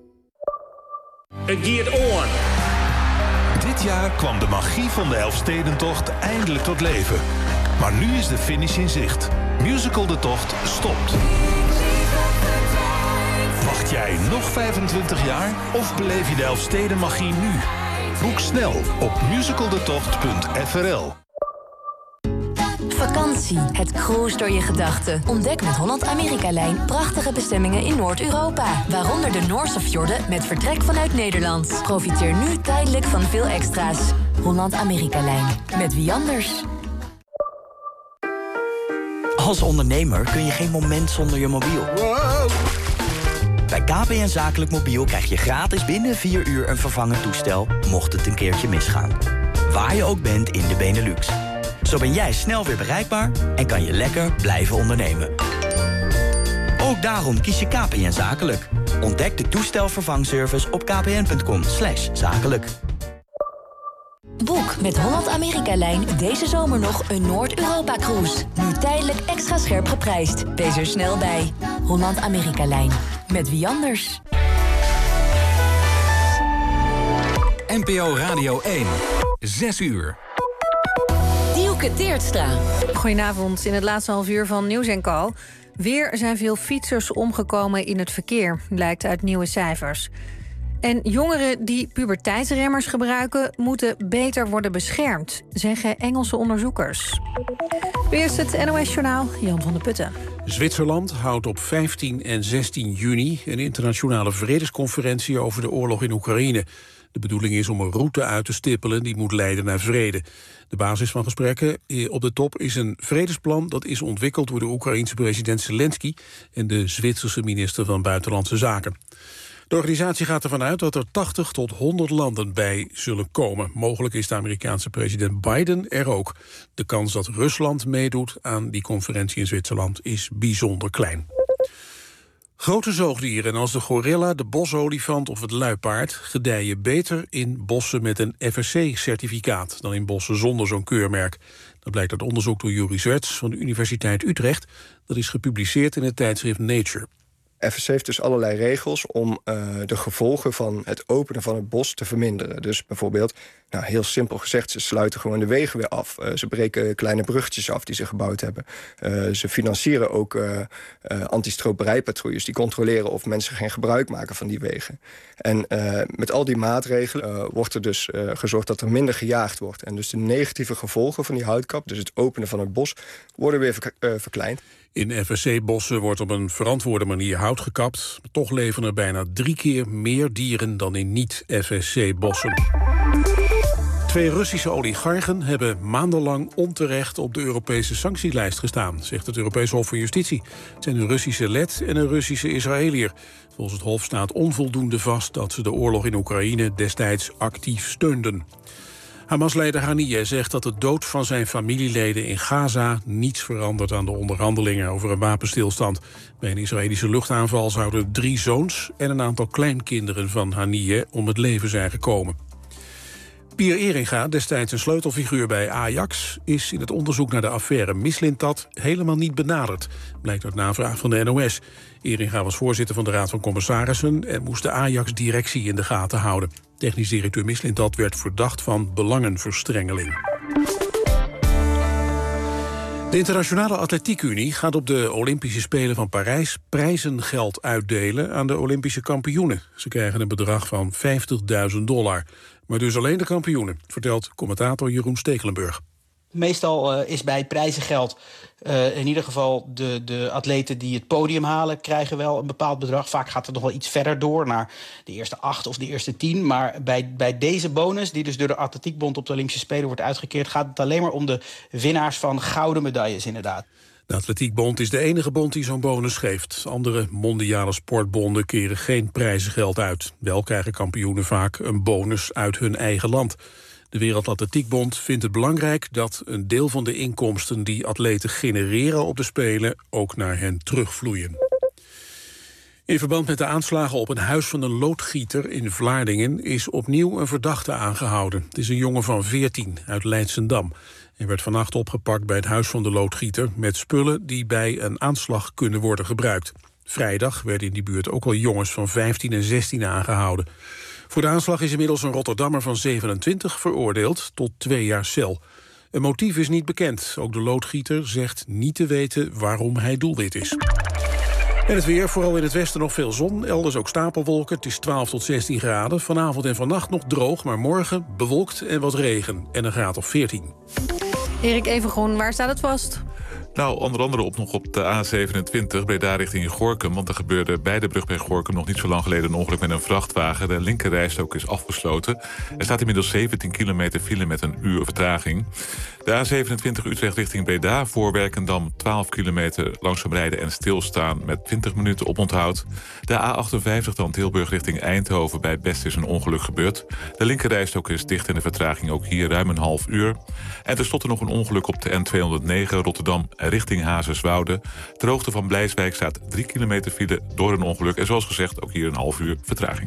Get on. Dit jaar kwam de magie van de Elfstedentocht eindelijk tot leven. Maar nu is de finish in zicht. Musical De Tocht stopt. Wacht jij nog vijfentwintig jaar of beleef je de Elfstedenmagie nu? Boek snel op musicaldetocht punt f r l. Vakantie, het cruise door je gedachten. Ontdek met Holland-Amerika-lijn prachtige bestemmingen in Noord-Europa. Waaronder de Noorse fjorden met vertrek vanuit Nederland. Profiteer nu tijdelijk van veel extra's. Holland-Amerika-lijn, met wie anders? Als ondernemer kun je geen moment zonder je mobiel. Wow. Bij K P N Zakelijk Mobiel krijg je gratis binnen vier uur een vervangend toestel, mocht het een keertje misgaan. Waar je ook bent in de Benelux. Zo ben jij snel weer bereikbaar en kan je lekker blijven ondernemen. Ook daarom kies je K P N Zakelijk. Ontdek de toestelvervangservice op k p n punt com slash zakelijk. Boek met Holland-Amerika-lijn deze zomer nog een Noord-Europa-cruise. Nu tijdelijk extra scherp geprijsd. Wees er snel bij. Holland-Amerika-lijn. Met wie anders? N P O Radio één. Zes uur. Dielke Teertstra. Goedenavond. In het laatste half uur van Nieuws en Co. Weer zijn veel fietsers omgekomen in het verkeer, blijkt uit nieuwe cijfers. En jongeren die puberteitsremmers gebruiken, moeten beter worden beschermd, zeggen Engelse onderzoekers. Eerst het N O S-journaal, Jan van der Putten. Zwitserland houdt op vijftien en zestien juni een internationale vredesconferentie over de oorlog in Oekraïne. De bedoeling is om een route uit te stippelen die moet leiden naar vrede. De basis van gesprekken op de top is een vredesplan dat is ontwikkeld door de Oekraïense president Zelensky en de Zwitserse minister van Buitenlandse Zaken. De organisatie gaat ervan uit dat er tachtig tot honderd landen bij zullen komen. Mogelijk is de Amerikaanse president Biden er ook. De kans dat Rusland meedoet aan die conferentie in Zwitserland is bijzonder klein. Grote zoogdieren als de gorilla, de bosolifant of het luipaard gedijen beter in bossen met een F S C-certificaat dan in bossen zonder zo'n keurmerk. Dat blijkt uit onderzoek door Juri Zwerts van de Universiteit Utrecht. Dat is gepubliceerd in het tijdschrift Nature. F S C heeft dus allerlei regels om uh, de gevolgen van het openen van het bos te verminderen. Dus bijvoorbeeld, nou, heel simpel gezegd, ze sluiten gewoon de wegen weer af. Uh, ze breken kleine bruggetjes af die ze gebouwd hebben. Uh, ze financieren ook uh, uh, antistroperijpatrouilles die controleren of mensen geen gebruik maken van die wegen. En uh, met al die maatregelen uh, wordt er dus uh, gezorgd dat er minder gejaagd wordt. En dus de negatieve gevolgen van die houtkap, dus het openen van het bos, worden weer verk- uh, verkleind. In F S C-bossen wordt op een verantwoorde manier hout gekapt. Toch leven er bijna drie keer meer dieren dan in niet-F S C-bossen. Twee Russische oligarchen hebben maandenlang onterecht op de Europese sanctielijst gestaan, zegt het Europees Hof van Justitie. Het zijn een Russische Let en een Russische Israëliër. Volgens het Hof staat onvoldoende vast dat ze de oorlog in Oekraïne destijds actief steunden. Hamas-leider Haniyeh zegt dat de dood van zijn familieleden in Gaza niets verandert aan de onderhandelingen over een wapenstilstand. Bij een Israëlische luchtaanval zouden drie zoons en een aantal kleinkinderen van Haniyeh om het leven zijn gekomen. Pier Eringa, destijds een sleutelfiguur bij Ajax, is in het onderzoek naar de affaire Mislintat helemaal niet benaderd, blijkt uit navraag van de N O S. Eringa was voorzitter van de Raad van Commissarissen en moest de Ajax-directie in de gaten houden. Technisch directeur Mislintat werd verdacht van belangenverstrengeling. De Internationale Atletiekunie gaat op de Olympische Spelen van Parijs prijzengeld uitdelen aan de Olympische kampioenen. Ze krijgen een bedrag van vijftigduizend dollar. Maar dus alleen de kampioenen, vertelt commentator Jeroen Stekelenburg. Meestal uh, is bij het prijzengeld uh, in ieder geval de, de atleten die het podium halen, krijgen wel een bepaald bedrag. Vaak gaat het nog wel iets verder door naar de eerste acht of de eerste tien. Maar bij, bij deze bonus, die dus door de Atletiekbond op de Olympische Spelen wordt uitgekeerd, gaat het alleen maar om de winnaars van gouden medailles inderdaad. De Atletiekbond is de enige bond die zo'n bonus geeft. Andere mondiale sportbonden keren geen prijzengeld uit. Wel krijgen kampioenen vaak een bonus uit hun eigen land. De Wereldatletiekbond vindt het belangrijk dat een deel van de inkomsten die atleten genereren op de Spelen ook naar hen terugvloeien. In verband met de aanslagen op een huis van een loodgieter in Vlaardingen is opnieuw een verdachte aangehouden. Het is een jongen van veertien uit Leidsendam. Hij werd vannacht opgepakt bij het huis van de loodgieter met spullen die bij een aanslag kunnen worden gebruikt. Vrijdag werden in die buurt ook al jongens van vijftien en zestien aangehouden. Voor de aanslag is inmiddels een Rotterdammer van zevenentwintig veroordeeld tot twee jaar cel. Een motief is niet bekend. Ook de loodgieter zegt niet te weten waarom hij doelwit is. En het weer, vooral in het westen nog veel zon, elders ook stapelwolken. Het is twaalf tot zestien graden. Vanavond en vannacht nog droog, maar morgen bewolkt en wat regen. En een graad of veertien. Erik Evengroen, waar staat het vast? Nou, onder andere op nog op de A zevenentwintig, Breda richting Gorinchem. Want er gebeurde bij de brug bij Gorinchem nog niet zo lang geleden een ongeluk met een vrachtwagen. De linkerrijstrook is afgesloten. Er staat inmiddels zeventien kilometer file met een uur vertraging. De A zevenentwintig Utrecht richting Breda, voor Werkendam twaalf kilometer langzaam rijden en stilstaan met twintig minuten oponthoud. De A achtenvijftig dan Tilburg richting Eindhoven, bij Best is een ongeluk gebeurd. De linkerrijstrook is dicht en de vertraging ook hier ruim een half uur. En tenslotte nog een ongeluk op de N tweehonderdnegen Rotterdam richting Hazerswoude. Ter hoogte van Blijswijk staat drie kilometer file door een ongeluk. En zoals gezegd ook hier een half uur vertraging.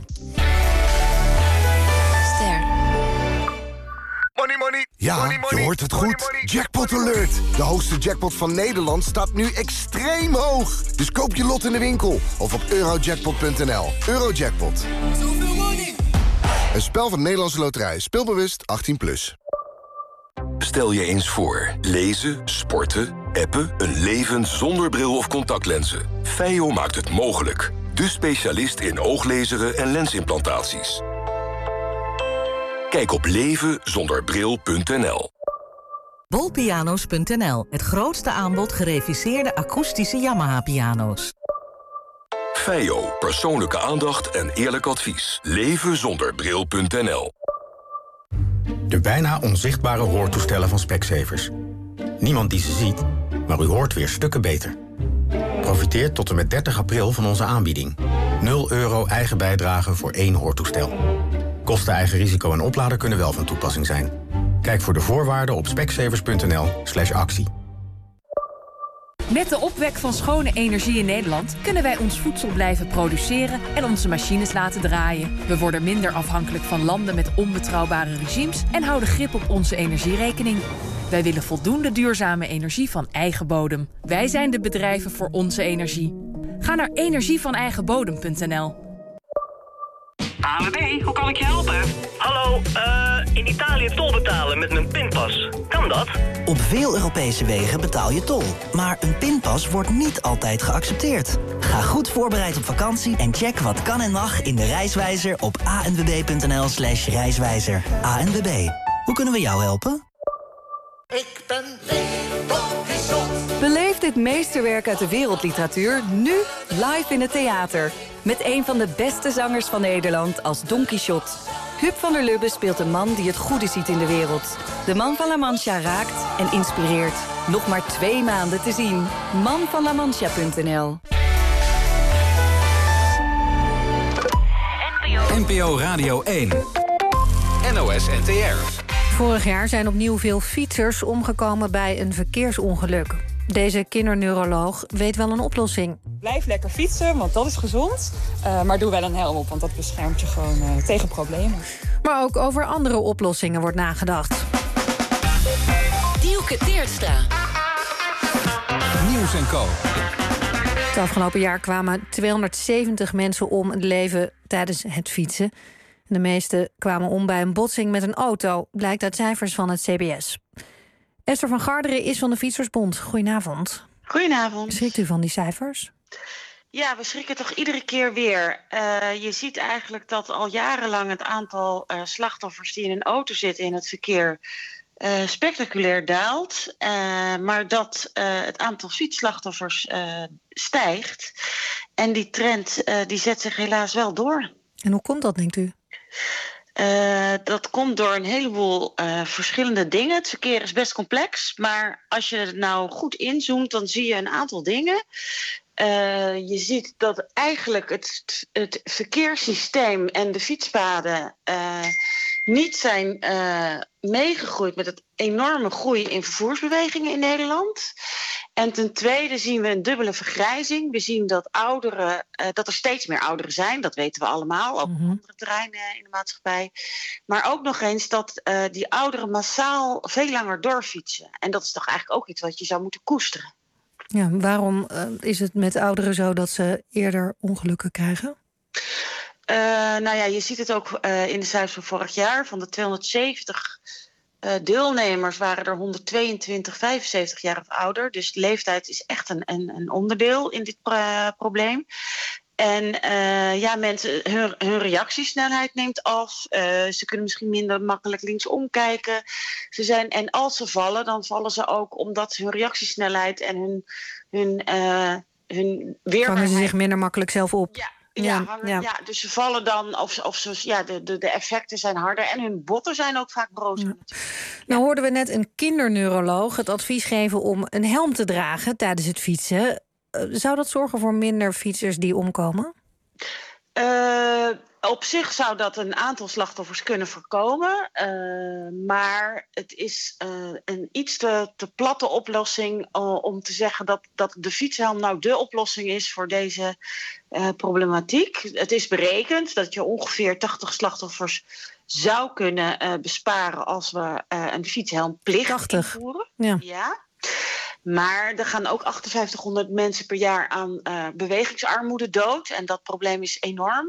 Ster. Money, money. Ja, money, money. Je hoort het goed. Money, money. Jackpot alert. De hoogste jackpot van Nederland staat nu extreem hoog. Dus koop je lot in de winkel of op eurojackpot punt n l. Eurojackpot. Zoveel money. Een spel van de Nederlandse Loterij. Speelbewust achttien plus. Stel je eens voor. Lezen, sporten, appen, een leven zonder bril of contactlenzen. Feio maakt het mogelijk. De specialist in ooglezeren en lensimplantaties. Kijk op leven zonder bril punt n l. bol piano's punt n l. Het grootste aanbod gereviseerde akoestische Yamaha-piano's. Feio. Persoonlijke aandacht en eerlijk advies. leven zonder bril punt n l. De bijna onzichtbare hoortoestellen van Specsavers. Niemand die ze ziet, maar u hoort weer stukken beter. Profiteer tot en met dertig april van onze aanbieding. nul euro eigen bijdrage voor één hoortoestel. Kosten, eigen risico en oplader kunnen wel van toepassing zijn. Kijk voor de voorwaarden op specsavers punt n l slash actie. Met de opwek van schone energie in Nederland kunnen wij ons voedsel blijven produceren en onze machines laten draaien. We worden minder afhankelijk van landen met onbetrouwbare regimes en houden grip op onze energierekening. Wij willen voldoende duurzame energie van eigen bodem. Wij zijn de bedrijven voor onze energie. Ga naar energie van eigen bodem punt n l. A N W B, hoe kan ik je helpen? Hallo, uh, in Italië tol betalen met mijn pinpas. Kan dat? Op veel Europese wegen betaal je tol. Maar een pinpas wordt niet altijd geaccepteerd. Ga goed voorbereid op vakantie en check wat kan en mag in de reiswijzer op a n w b punt n l slash reiswijzer. A N W B, hoe kunnen we jou helpen? Ik ben Don Quixote. Beleef dit meesterwerk uit de wereldliteratuur nu live in het theater. Met een van de beste zangers van Nederland als Don Quixote. Huub van der Lubbe speelt een man die het goede ziet in de wereld. De Man van La Mancha raakt en inspireert. Nog maar twee maanden te zien. man van la mancha punt n l. N P O Radio één. N O S N T R. Vorig jaar zijn opnieuw veel fietsers omgekomen bij een verkeersongeluk. Deze kinderneuroloog weet wel een oplossing. Blijf lekker fietsen, want dat is gezond. Uh, maar doe wel een helm op, want dat beschermt je gewoon uh, tegen problemen. Maar ook over andere oplossingen wordt nagedacht. Dielke Teertstra. Nieuws en Co. Het afgelopen jaar kwamen tweehonderdzeventig mensen om het leven tijdens het fietsen. De meeste kwamen om bij een botsing met een auto, blijkt uit cijfers van het C B S. Esther van Garderen is van de Fietsersbond. Goedenavond. Goedenavond. Schrikt u van die cijfers? Ja, we schrikken toch iedere keer weer. Uh, je ziet eigenlijk dat al jarenlang het aantal uh, slachtoffers die in een auto zitten in het verkeer uh, spectaculair daalt. Uh, maar dat uh, het aantal fietsslachtoffers uh, stijgt. En die trend uh, die zet zich helaas wel door. En hoe komt dat, denkt u? Uh, dat komt door een heleboel uh, verschillende dingen. Het verkeer is best complex, maar als je het nou goed inzoomt, dan zie je een aantal dingen. Uh, je ziet dat eigenlijk het, het verkeerssysteem en de fietspaden uh, niet zijn uh, meegegroeid met het enorme groei in vervoersbewegingen in Nederland. En ten tweede zien we een dubbele vergrijzing. We zien dat ouderen, uh, dat er steeds meer ouderen zijn. Dat weten we allemaal, ook op mm-hmm. andere terreinen in de maatschappij. Maar ook nog eens dat uh, die ouderen massaal veel langer doorfietsen. En dat is toch eigenlijk ook iets wat je zou moeten koesteren. Ja, waarom uh, is het met ouderen zo dat ze eerder ongelukken krijgen? Uh, nou ja, je ziet het ook uh, in de cijfers van vorig jaar. Van de tweehonderdzeventig uh, deelnemers waren er honderdtweeëntwintig, vijfenzeventig jaar of ouder. Dus de leeftijd is echt een, een, een onderdeel in dit uh, probleem. En uh, ja, mensen, hun, hun reactiesnelheid neemt af. Uh, ze kunnen misschien minder makkelijk linksom kijken. Ze zijn, en als ze vallen, dan vallen ze ook omdat hun reactiesnelheid en hun, hun, uh, hun weerbaarheid... Vangen ze zich minder makkelijk zelf op. Ja. Ja, hangen, ja. ja, dus ze vallen dan, of, of ze, ja, de, de, de effecten zijn harder en hun botten zijn ook vaak brozer. Ja. Ja. Nou hoorden we net een kinderneuroloog het advies geven om een helm te dragen tijdens het fietsen. Uh, zou dat zorgen voor minder fietsers die omkomen? Uh, op zich zou dat een aantal slachtoffers kunnen voorkomen. Uh, maar het is uh, een iets te, te platte oplossing uh, om te zeggen dat, dat de fietshelm nou de oplossing is voor deze uh, problematiek. Het is berekend dat je ongeveer tachtig slachtoffers zou kunnen uh, besparen als we uh, een fietshelmplicht tachtig invoeren. Ja. Ja. Maar er gaan ook achtenvijftighonderd mensen per jaar aan uh, bewegingsarmoede dood. En dat probleem is enorm.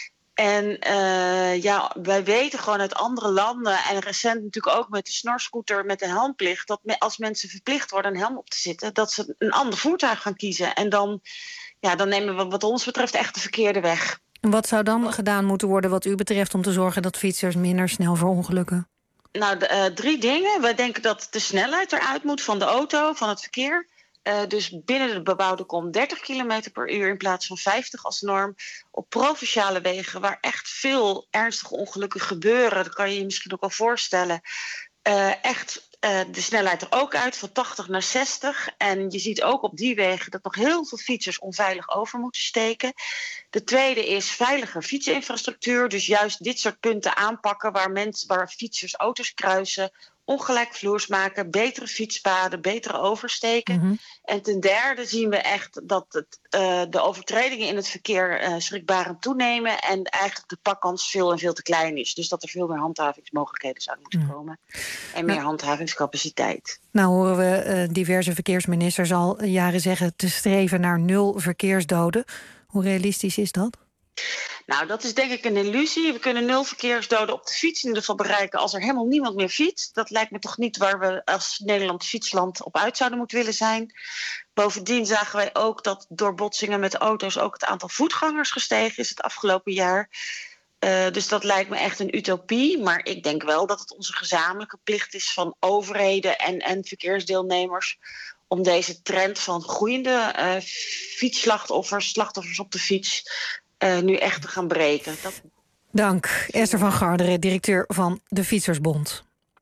En uh, ja, wij weten gewoon uit andere landen, en recent natuurlijk ook met de snorscooter met de helmplicht, dat me, als mensen verplicht worden een helm op te zitten, dat ze een ander voertuig gaan kiezen. En dan, ja, dan nemen we wat ons betreft echt de verkeerde weg. En wat zou dan gedaan moeten worden wat u betreft om te zorgen dat fietsers minder snel verongelukken? Nou, de, uh, drie dingen. Wij denken dat de snelheid eruit moet van de auto, van het verkeer. Uh, dus binnen de bebouwde kom dertig kilometer per uur in plaats van vijftig als norm. Op provinciale wegen waar echt veel ernstige ongelukken gebeuren, dat kan je je misschien ook wel voorstellen. Uh, echt uh, de snelheid er ook uit, van tachtig naar zestig. En je ziet ook op die wegen dat nog heel veel fietsers onveilig over moeten steken. De tweede is veiliger fietsinfrastructuur. Dus juist dit soort punten aanpakken waar, mensen, waar fietsers auto's kruisen, ongelijkvloers maken, betere fietspaden, betere oversteken. Mm-hmm. En ten derde zien we echt dat het, uh, de overtredingen in het verkeer uh, schrikbarend toenemen en eigenlijk de pakkans veel en veel te klein is. Dus dat er veel meer handhavingsmogelijkheden zouden moeten komen. En meer nou, handhavingscapaciteit. Nou horen we uh, diverse verkeersministers al jaren zeggen te streven naar nul verkeersdoden. Hoe realistisch is dat? Nou, dat is denk ik een illusie. We kunnen nul verkeersdoden op de fiets in ieder geval bereiken als er helemaal niemand meer fietst. Dat lijkt me toch niet waar we als Nederland fietsland op uit zouden moeten willen zijn. Bovendien zagen wij ook dat door botsingen met auto's ook het aantal voetgangers gestegen is het afgelopen jaar. Uh, dus dat lijkt me echt een utopie. Maar ik denk wel dat het onze gezamenlijke plicht is van overheden en, en verkeersdeelnemers om deze trend van groeiende uh, fietsslachtoffers, slachtoffers op de fiets, Uh, nu echt te gaan breken. Dat... Dank, Esther van Garderen, directeur van de Fietsersbond.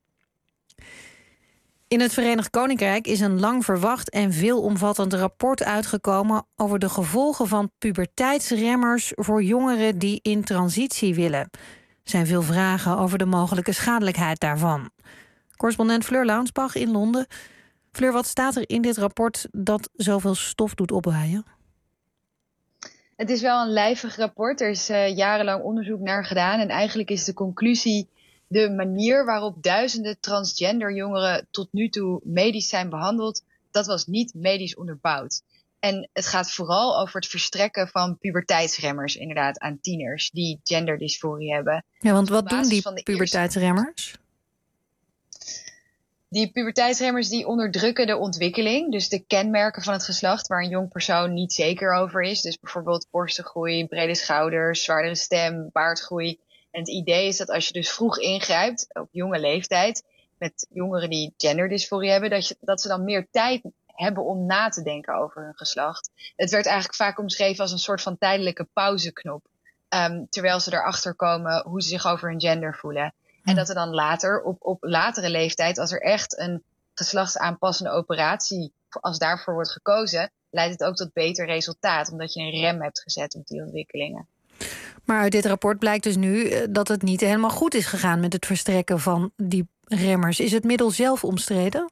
In het Verenigd Koninkrijk is een lang verwacht en veelomvattend rapport uitgekomen over de gevolgen van puberteitsremmers voor jongeren die in transitie willen. Er zijn veel vragen over de mogelijke schadelijkheid daarvan. Correspondent Fleur Launsbach in Londen. Fleur, wat staat er in dit rapport dat zoveel stof doet opwaaien? Het is wel een lijvig rapport. Er is uh, jarenlang onderzoek naar gedaan. En eigenlijk is de conclusie de manier waarop duizenden transgender jongeren tot nu toe medisch zijn behandeld, dat was niet medisch onderbouwd. En het gaat vooral over het verstrekken van puberteitsremmers inderdaad aan tieners die genderdysforie hebben. Ja, want wat doen die puberteitsremmers? Die puberteitsremmers die onderdrukken de ontwikkeling, dus de kenmerken van het geslacht waar een jong persoon niet zeker over is. Dus bijvoorbeeld borstengroei, brede schouders, zwaardere stem, baardgroei. En het idee is dat als je dus vroeg ingrijpt, op jonge leeftijd, met jongeren die genderdysforie hebben, dat, je, dat ze dan meer tijd hebben om na te denken over hun geslacht. Het werd eigenlijk vaak omschreven als een soort van tijdelijke pauzeknop. Um, terwijl ze erachter komen hoe ze zich over hun gender voelen. En dat er dan later, op, op latere leeftijd, als er echt een geslachtsaanpassende operatie, als daarvoor wordt gekozen, leidt het ook tot beter resultaat. Omdat je een rem hebt gezet op die ontwikkelingen. Maar uit dit rapport blijkt dus nu dat het niet helemaal goed is gegaan met het verstrekken van die remmers. Is het middel zelf omstreden?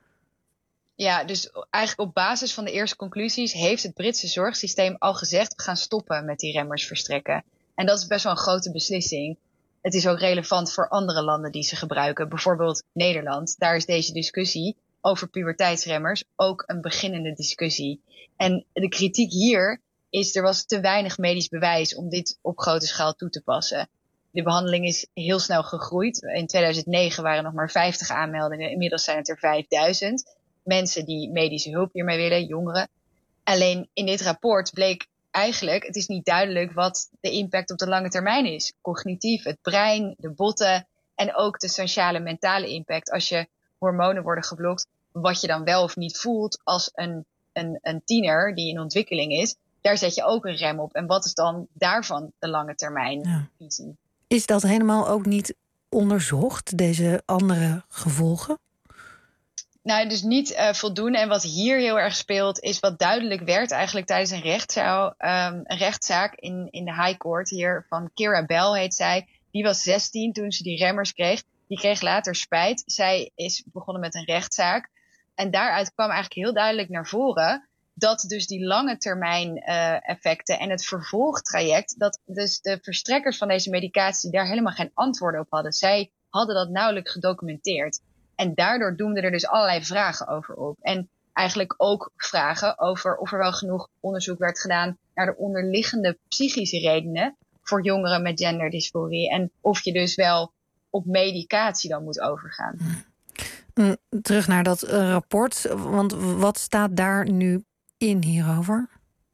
Ja, dus eigenlijk op basis van de eerste conclusies heeft het Britse zorgsysteem al gezegd, we gaan stoppen met die remmers verstrekken. En dat is best wel een grote beslissing. Het is ook relevant voor andere landen die ze gebruiken. Bijvoorbeeld Nederland. Daar is deze discussie over puberteitsremmers ook een beginnende discussie. En de kritiek hier is, er was te weinig medisch bewijs om dit op grote schaal toe te passen. De behandeling is heel snel gegroeid. In tweeduizend negen waren er nog maar vijftig aanmeldingen. Inmiddels zijn het er vijfduizend. Mensen die medische hulp hiermee willen, jongeren. Alleen in dit rapport bleek eigenlijk, het is niet duidelijk wat de impact op de lange termijn is. Cognitief, het brein, de botten en ook de sociale mentale impact. Als je hormonen worden geblokt, wat je dan wel of niet voelt als een, een, een tiener die in ontwikkeling is, daar zet je ook een rem op. En wat is dan daarvan de lange termijn visie? Ja. Is dat helemaal ook niet onderzocht, deze andere gevolgen? Nou, dus niet uh, voldoende. En wat hier heel erg speelt, is wat duidelijk werd eigenlijk tijdens een rechtszaal, um, een rechtszaak in, in de High Court hier van Kira Bell heet zij. Die was zestien toen ze die remmers kreeg. Die kreeg later spijt. Zij is begonnen met een rechtszaak. En daaruit kwam eigenlijk heel duidelijk naar voren dat dus die lange termijn uh, effecten en het vervolgtraject, dat dus de verstrekkers van deze medicatie daar helemaal geen antwoorden op hadden. Zij hadden dat nauwelijks gedocumenteerd. En daardoor doemden er dus allerlei vragen over op. En eigenlijk ook vragen over of er wel genoeg onderzoek werd gedaan naar de onderliggende psychische redenen voor jongeren met genderdysforie. En of je dus wel op medicatie dan moet overgaan. Mm, terug naar dat uh, rapport. Want wat staat daar nu in hierover?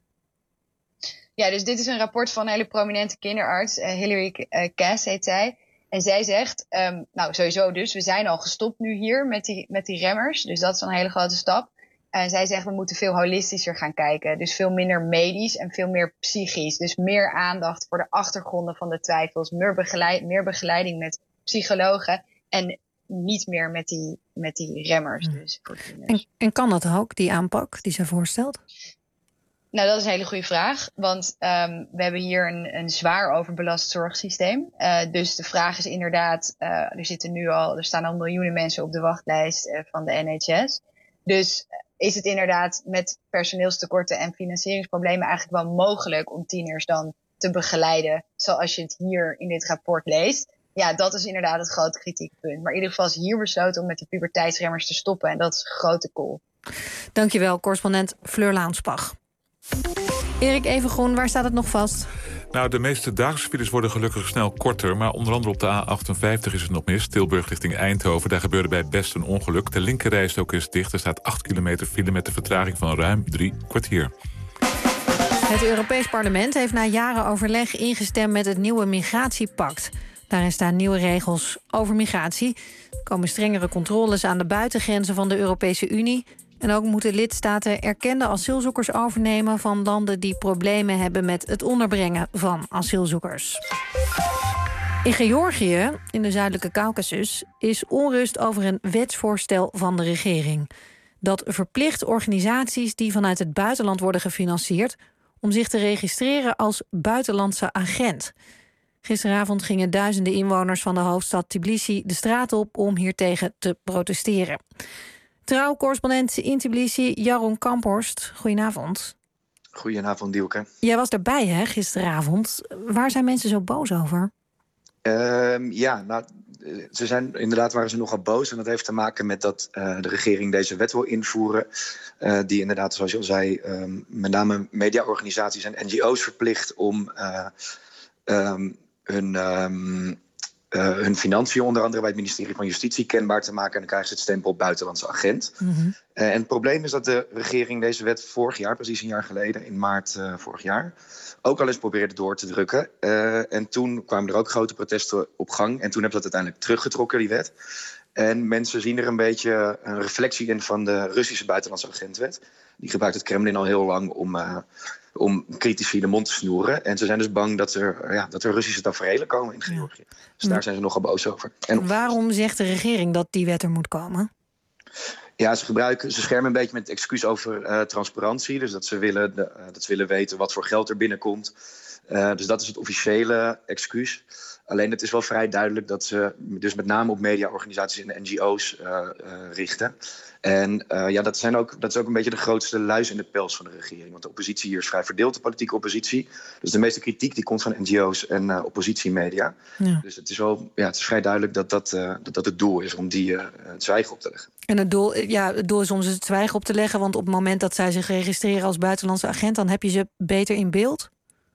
Ja, dus dit is een rapport van een hele prominente kinderarts. Uh, Hilary uh, Cass heet zij. En zij zegt, um, nou sowieso dus, we zijn al gestopt nu hier met die, met die remmers. Dus dat is een hele grote stap. En zij zegt, we moeten veel holistischer gaan kijken. Dus veel minder medisch en veel meer psychisch. Dus meer aandacht voor de achtergronden van de twijfels. Meer, begeleid, meer begeleiding met psychologen. En niet meer met die, met die remmers. Dus voor en, en kan dat ook, die aanpak die zij voorstelt? Nou, dat is een hele goede vraag. Want um, we hebben hier een, een zwaar overbelast zorgsysteem. Uh, dus de vraag is inderdaad, uh, er zitten nu al, er staan al miljoenen mensen op de wachtlijst uh, van de N H S. Dus uh, is het inderdaad met personeelstekorten en financieringsproblemen eigenlijk wel mogelijk om tieners dan te begeleiden, zoals je het hier in dit rapport leest. Ja, dat is inderdaad het grote kritiekpunt. Maar in ieder geval is hier besloten om met de puberteitsremmers te stoppen. En dat is een grote call. Dankjewel, correspondent Fleur Launsbach. Erik Evengroen, waar staat het nog vast? Nou, de meeste dagelijkse files worden gelukkig snel korter, maar onder andere op de A achtenvijftig is het nog mis. Tilburg richting Eindhoven, daar gebeurde bij Best een ongeluk. De linkerrijstrook is dicht, er staat acht kilometer file met een vertraging van ruim drie kwartier. Het Europees Parlement heeft na jaren overleg ingestemd met het nieuwe migratiepact. Daarin staan nieuwe regels over migratie. Er komen strengere controles aan de buitengrenzen van de Europese Unie En ook moeten lidstaten erkende asielzoekers overnemen van landen die problemen hebben met het onderbrengen van asielzoekers. In Georgië, in de zuidelijke Caucasus, is onrust over een wetsvoorstel van de regering. Dat verplicht organisaties die vanuit het buitenland worden gefinancierd om zich te registreren als buitenlandse agent. Gisteravond gingen duizenden inwoners van de hoofdstad Tbilisi de straat op om hiertegen te protesteren. Trouw-correspondent in Tbilisi, Jaron Kamphorst, goedenavond. Goedenavond, Dielke. Jij was erbij, hè, gisteravond. Waar zijn mensen zo boos over? Uh, ja, nou, ze zijn, inderdaad waren ze nogal boos. En dat heeft te maken met dat uh, de regering deze wet wil invoeren. Uh, die inderdaad, zoals je al zei, um, met name mediaorganisaties en N G O's verplicht om uh, um, hun, um, uh, hun financiën, onder andere bij het ministerie van Justitie, kenbaar te maken. En dan krijgen ze het stempel buitenlandse agent. Mm-hmm. Uh, en het probleem is dat de regering deze wet vorig jaar, precies een jaar geleden, in maart uh, vorig jaar, ook al eens probeerde door te drukken. Uh, en toen kwamen er ook grote protesten op gang. En toen hebben ze dat uiteindelijk teruggetrokken, die wet. En mensen zien er een beetje een reflectie in van de Russische buitenlandse agentwet. Die gebruikt het Kremlin al heel lang om, uh, om critici de mond te snoeren. En ze zijn dus bang dat er, ja, dat er Russische taferelen komen in Georgië. Ja. Dus daar zijn ze nogal boos over. En waarom zegt de regering dat die wet er moet komen? Ja, ze gebruiken, ze schermen een beetje met het excuus over uh, transparantie. Dus dat ze, willen, de, uh, dat ze willen weten wat voor geld er binnenkomt. Uh, dus dat is het officiële excuus. Alleen het is wel vrij duidelijk dat ze dus met name op mediaorganisaties en N G O's uh, uh, richten. En uh, ja, dat, zijn ook, dat is ook een beetje de grootste luis in de pels van de regering. Want de oppositie hier is vrij verdeeld, de politieke oppositie. Dus de meeste kritiek die komt van N G O's en uh, oppositiemedia. Ja. Dus het is, wel, ja, het is vrij duidelijk dat dat, uh, dat, dat het doel is om die uh, het zwijgen op te leggen. En het doel, ja, het doel is om ze het zwijgen op te leggen, want op het moment dat zij zich registreren als buitenlandse agent, dan heb je ze beter in beeld?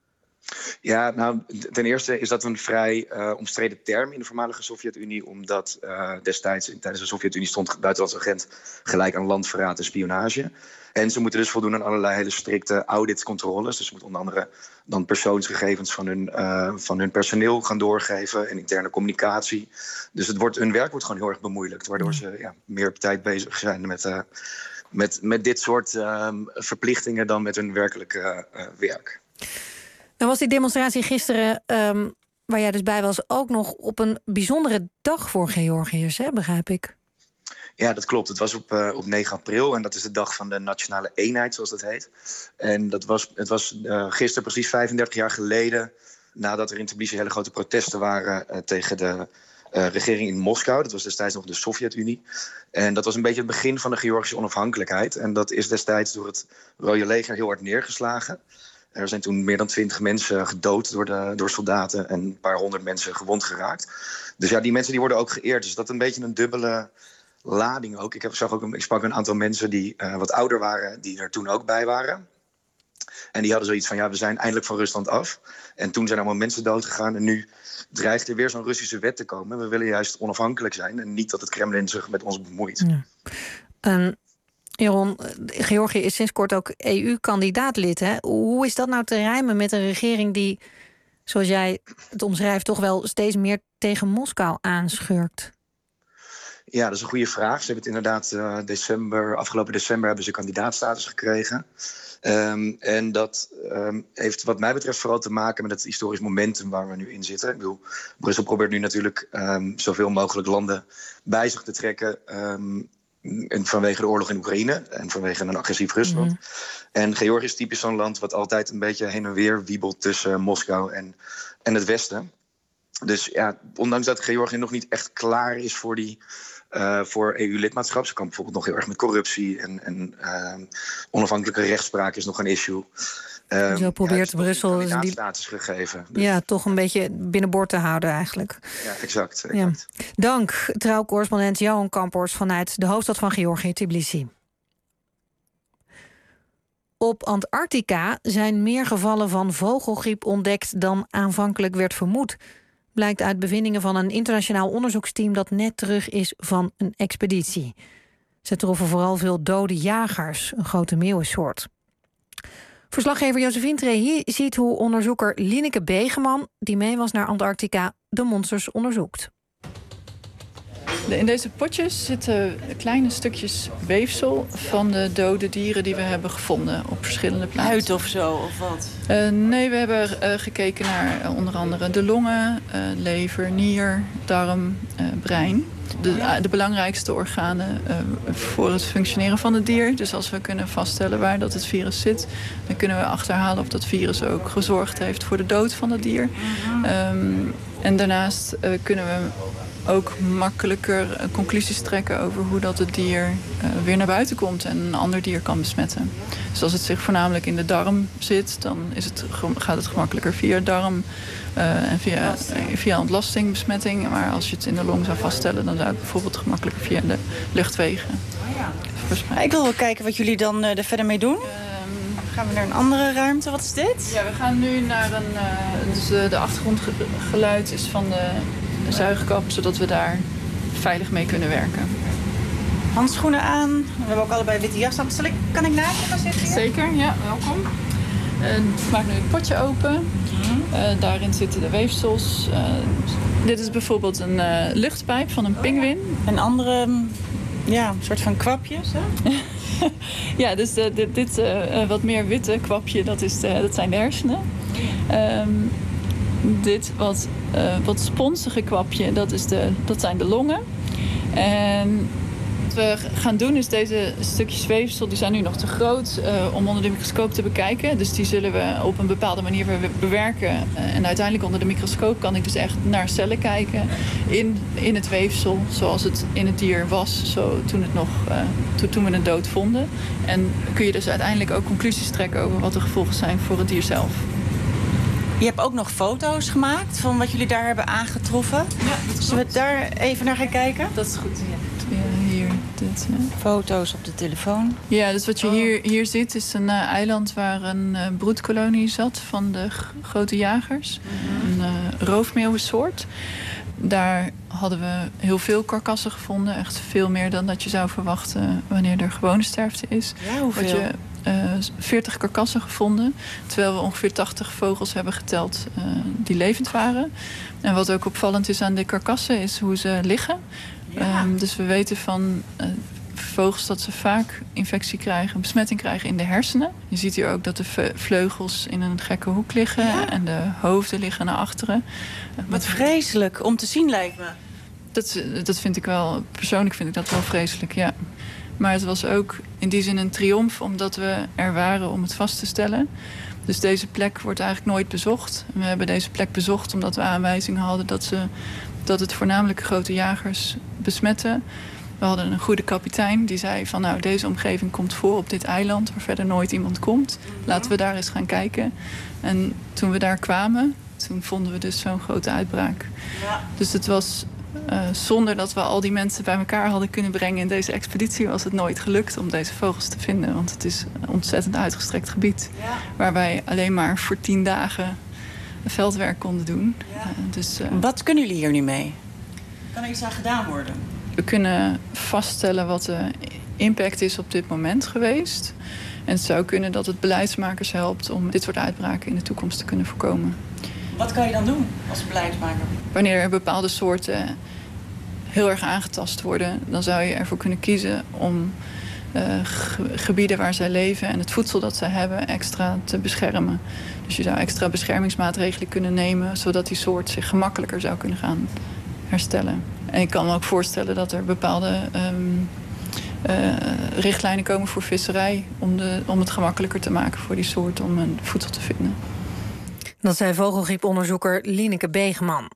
Ja, nou, ten eerste is dat een vrij uh, omstreden term in de voormalige Sovjet-Unie, omdat uh, destijds tijdens de Sovjet-Unie stond buitenlandse agent gelijk aan landverraad en spionage. En ze moeten dus voldoen aan allerlei hele strikte auditcontroles. Dus ze moeten onder andere dan persoonsgegevens van hun, uh, van hun personeel gaan doorgeven en interne communicatie. Dus het wordt, hun werk wordt gewoon heel erg bemoeilijkt, waardoor ze ja, meer op tijd bezig zijn met, uh, met, met dit soort uh, verplichtingen dan met hun werkelijke uh, werk. Dan was die demonstratie gisteren, um, waar jij dus bij was, ook nog op een bijzondere dag voor Georgiërs, hè, begrijp ik? Ja, dat klopt. Het was op, uh, op negen april en dat is de dag van de Nationale Eenheid, zoals dat heet. En dat was, het was uh, gisteren precies vijfendertig jaar geleden, nadat er in Tbilisi hele grote protesten waren uh, tegen de uh, regering in Moskou. Dat was destijds nog de Sovjet-Unie. En dat was een beetje het begin van de Georgische onafhankelijkheid. En dat is destijds door het Rode Leger heel hard neergeslagen. Er zijn toen meer dan twintig mensen gedood door, de, door soldaten en een paar honderd mensen gewond geraakt. Dus ja, die mensen die worden ook geëerd. Dus dat is een beetje een dubbele lading ook. Ik, heb, zag ook een, ik sprak een aantal mensen die uh, wat ouder waren, die er toen ook bij waren. En die hadden zoiets van, ja, we zijn eindelijk van Rusland af. En toen zijn allemaal mensen dood gegaan. En nu dreigt er weer zo'n Russische wet te komen. We willen juist onafhankelijk zijn en niet dat het Kremlin zich met ons bemoeit. Ja. Um... Jaron, Georgië is sinds kort ook E U-kandidaatlid. Hè? Hoe is dat nou te rijmen met een regering die, zoals jij het omschrijft, toch wel steeds meer tegen Moskou aanschurkt? Ja, dat is een goede vraag. Ze hebben het inderdaad uh, december, afgelopen december hebben ze kandidaatstatus gekregen. Um, en dat um, heeft wat mij betreft vooral te maken met het historisch momentum waar we nu in zitten. Ik bedoel, Brussel probeert nu natuurlijk um, zoveel mogelijk landen bij zich te trekken. Um, En vanwege de oorlog in Oekraïne en vanwege een agressief Rusland. Mm-hmm. En Georgië is typisch zo'n land wat altijd een beetje heen en weer wiebelt tussen Moskou en, en het Westen. Dus ja, ondanks dat Georgië nog niet echt klaar is voor, die, uh, voor E U-lidmaatschap. Ze kan bijvoorbeeld nog heel erg met corruptie en, en uh, onafhankelijke rechtspraak is nog een issue. Uh, Zo probeert ja, Brussel die status gegeven. Dus ja, toch een beetje binnenboord te houden eigenlijk. Ja, exact. exact. Ja. Dank, trouw-correspondent Jaron Kamphorst vanuit de hoofdstad van Georgië, Tbilisi. Op Antarctica zijn meer gevallen van vogelgriep ontdekt dan aanvankelijk werd vermoed. Blijkt uit bevindingen van een internationaal onderzoeksteam dat net terug is van een expeditie. Ze troffen vooral veel dode jagers, een grote meeuwensoort. Verslaggever Josephine Trehi ziet hoe onderzoeker Lineke Begeman, die mee was naar Antarctica, de monsters onderzoekt. In deze potjes zitten kleine stukjes weefsel van de dode dieren die we hebben gevonden op verschillende plaatsen. Huid of zo, of wat? Uh, nee, we hebben uh, gekeken naar uh, onder andere de longen, uh, lever, nier, darm, uh, brein. De, uh, de belangrijkste organen uh, voor het functioneren van het dier. Dus als we kunnen vaststellen waar dat het virus zit, dan kunnen we achterhalen of dat virus ook gezorgd heeft voor de dood van het dier. Um, en daarnaast uh, kunnen we ook makkelijker conclusies trekken over hoe dat het dier uh, weer naar buiten komt en een ander dier kan besmetten. Dus als het zich voornamelijk in de darm zit, dan is het, gaat het gemakkelijker via darm uh, en via, uh, via ontlastingbesmetting. Maar als je het in de long zou vaststellen, dan zou het bijvoorbeeld gemakkelijker via de luchtwegen. Oh ja. Ik wil wel kijken wat jullie dan uh, er verder mee doen. Um, gaan we naar een andere ruimte? Wat is dit? Ja, we gaan nu naar een... Uh, dus uh, de achtergrondgeluid is van de zuigkap, zodat we daar veilig mee kunnen werken. Handschoenen aan. We hebben ook allebei witte jas aan. Zal ik, kan ik naast je gaan zitten hier? Zeker, ja, welkom. Uh, ik maak nu het potje open. Uh, daarin zitten de weefsels. Uh, dit is bijvoorbeeld een uh, luchtpijp van een pinguïn. Een andere, ja, een soort van kwapjes, hè? Ja, dus uh, dit, dit uh, wat meer witte kwapje, dat, is de, dat zijn de hersenen. Um, dit wat, uh, wat sponsige kwapje, dat, is de, dat zijn de longen. En wat we gaan doen is deze stukjes weefsel, die zijn nu nog te groot uh, om onder de microscoop te bekijken. Dus die zullen we op een bepaalde manier bewerken. Uh, en uiteindelijk onder de microscoop kan ik dus echt naar cellen kijken in, in het weefsel, zoals het in het dier was, zo, toen, het nog, uh, to, toen we het dood vonden. En kun je dus uiteindelijk ook conclusies trekken over wat de gevolgen zijn voor het dier zelf. Je hebt ook nog foto's gemaakt van wat jullie daar hebben aangetroffen. Ja, zullen we daar even naar gaan kijken? Dat is goed, ja. Ja, hier, dit, ja. Foto's op de telefoon. Ja, dus wat je hier, hier ziet is een uh, eiland waar een uh, broedkolonie zat van de g- grote jagers. Mm-hmm. Een uh, roofmeeuwensoort. Daar hadden we heel veel karkassen gevonden. Echt veel meer dan dat je zou verwachten wanneer er gewone sterfte is. Ja, hoeveel? Wat je, uh, veertig karkassen gevonden. Terwijl we ongeveer tachtig vogels hebben geteld uh, die levend waren. En wat ook opvallend is aan de karkassen is hoe ze liggen. Ja. Um, dus we weten van uh, vogels dat ze vaak infectie krijgen, besmetting krijgen in de hersenen. Je ziet hier ook dat de ve- vleugels in een gekke hoek liggen. Ja. En de hoofden liggen naar achteren. Wat vreselijk om te zien, lijkt me. Dat, dat vind ik wel, persoonlijk vind ik dat wel vreselijk, ja. Maar het was ook in die zin een triomf, omdat we er waren om het vast te stellen. Dus deze plek wordt eigenlijk nooit bezocht. We hebben deze plek bezocht omdat we aanwijzingen hadden dat, ze, dat het voornamelijk grote jagers besmetten. We hadden een goede kapitein die zei van nou, deze omgeving komt voor op dit eiland waar verder nooit iemand komt. Laten we daar eens gaan kijken. En toen we daar kwamen, toen vonden we dus zo'n grote uitbraak. Ja. Dus het was uh, zonder dat we al die mensen bij elkaar hadden kunnen brengen in deze expeditie, was het nooit gelukt om deze vogels te vinden. Want het is een ontzettend uitgestrekt gebied. Ja. Waar wij alleen maar voor tien dagen veldwerk konden doen. Ja. Uh, dus, uh, Wat kunnen jullie hier nu mee? Kan er iets aan gedaan worden? We kunnen vaststellen wat de impact is op dit moment geweest. En het zou kunnen dat het beleidsmakers helpt om dit soort uitbraken in de toekomst te kunnen voorkomen. Wat kan je dan doen als beleidsmaker? Wanneer er bepaalde soorten heel erg aangetast worden, dan zou je ervoor kunnen kiezen om uh, ge- gebieden waar zij leven en het voedsel dat zij hebben extra te beschermen. Dus je zou extra beschermingsmaatregelen kunnen nemen, zodat die soort zich gemakkelijker zou kunnen gaan herstellen. En ik kan me ook voorstellen dat er bepaalde um, uh, richtlijnen komen voor visserij om, de, om het gemakkelijker te maken voor die soort om een voedsel te vinden. Dat zei vogelgrieponderzoeker Lineke Begeman.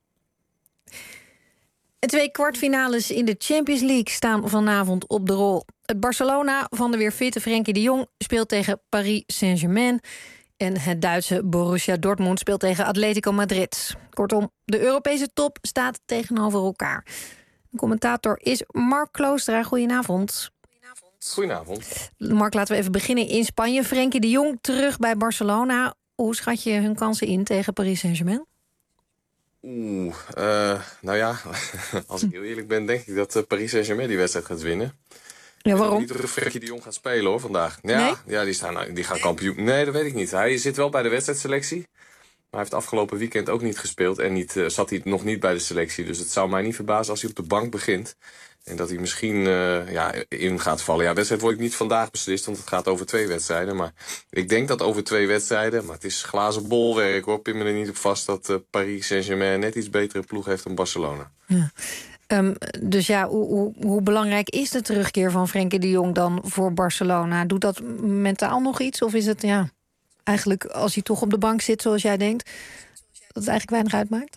De twee kwartfinales in de Champions League staan vanavond op de rol. Het Barcelona van de weer fitte Frenkie de Jong speelt tegen Paris Saint-Germain. En het Duitse Borussia Dortmund speelt tegen Atletico Madrid. Kortom, de Europese top staat tegenover elkaar. De commentator is Mark Kloostra. Goedenavond. Goedenavond. Mark, laten we even beginnen in Spanje. Frenkie de Jong terug bij Barcelona. Hoe schat je hun kansen in tegen Paris Saint-Germain? Oeh, uh, nou ja, als ik heel eerlijk ben, denk ik dat uh, Paris Saint-Germain die wedstrijd gaat winnen. Ja, waarom? Ik weet niet of Frenkie de Jong gaat spelen hoor vandaag. Ja, nee? ja die, staan, die gaan kampioen. Nee, dat weet ik niet. Hij zit wel bij de wedstrijdselectie. hij heeft afgelopen weekend ook niet gespeeld en niet, uh, zat hij nog niet bij de selectie. Dus het zou mij niet verbazen als hij op de bank begint. En dat hij misschien uh, ja, in gaat vallen. Ja, wedstrijd wordt niet vandaag beslist, want het gaat over twee wedstrijden. Maar ik denk dat over twee wedstrijden, maar het is glazen bolwerk hoor. Pin me er niet op vast dat uh, Paris Saint-Germain net iets betere ploeg heeft dan Barcelona. Ja. Um, dus ja, hoe, hoe, hoe belangrijk is de terugkeer van Frenkie de Jong dan voor Barcelona? Doet dat mentaal nog iets? Of is het ja, eigenlijk als hij toch op de bank zit zoals jij denkt, dat het eigenlijk weinig uitmaakt?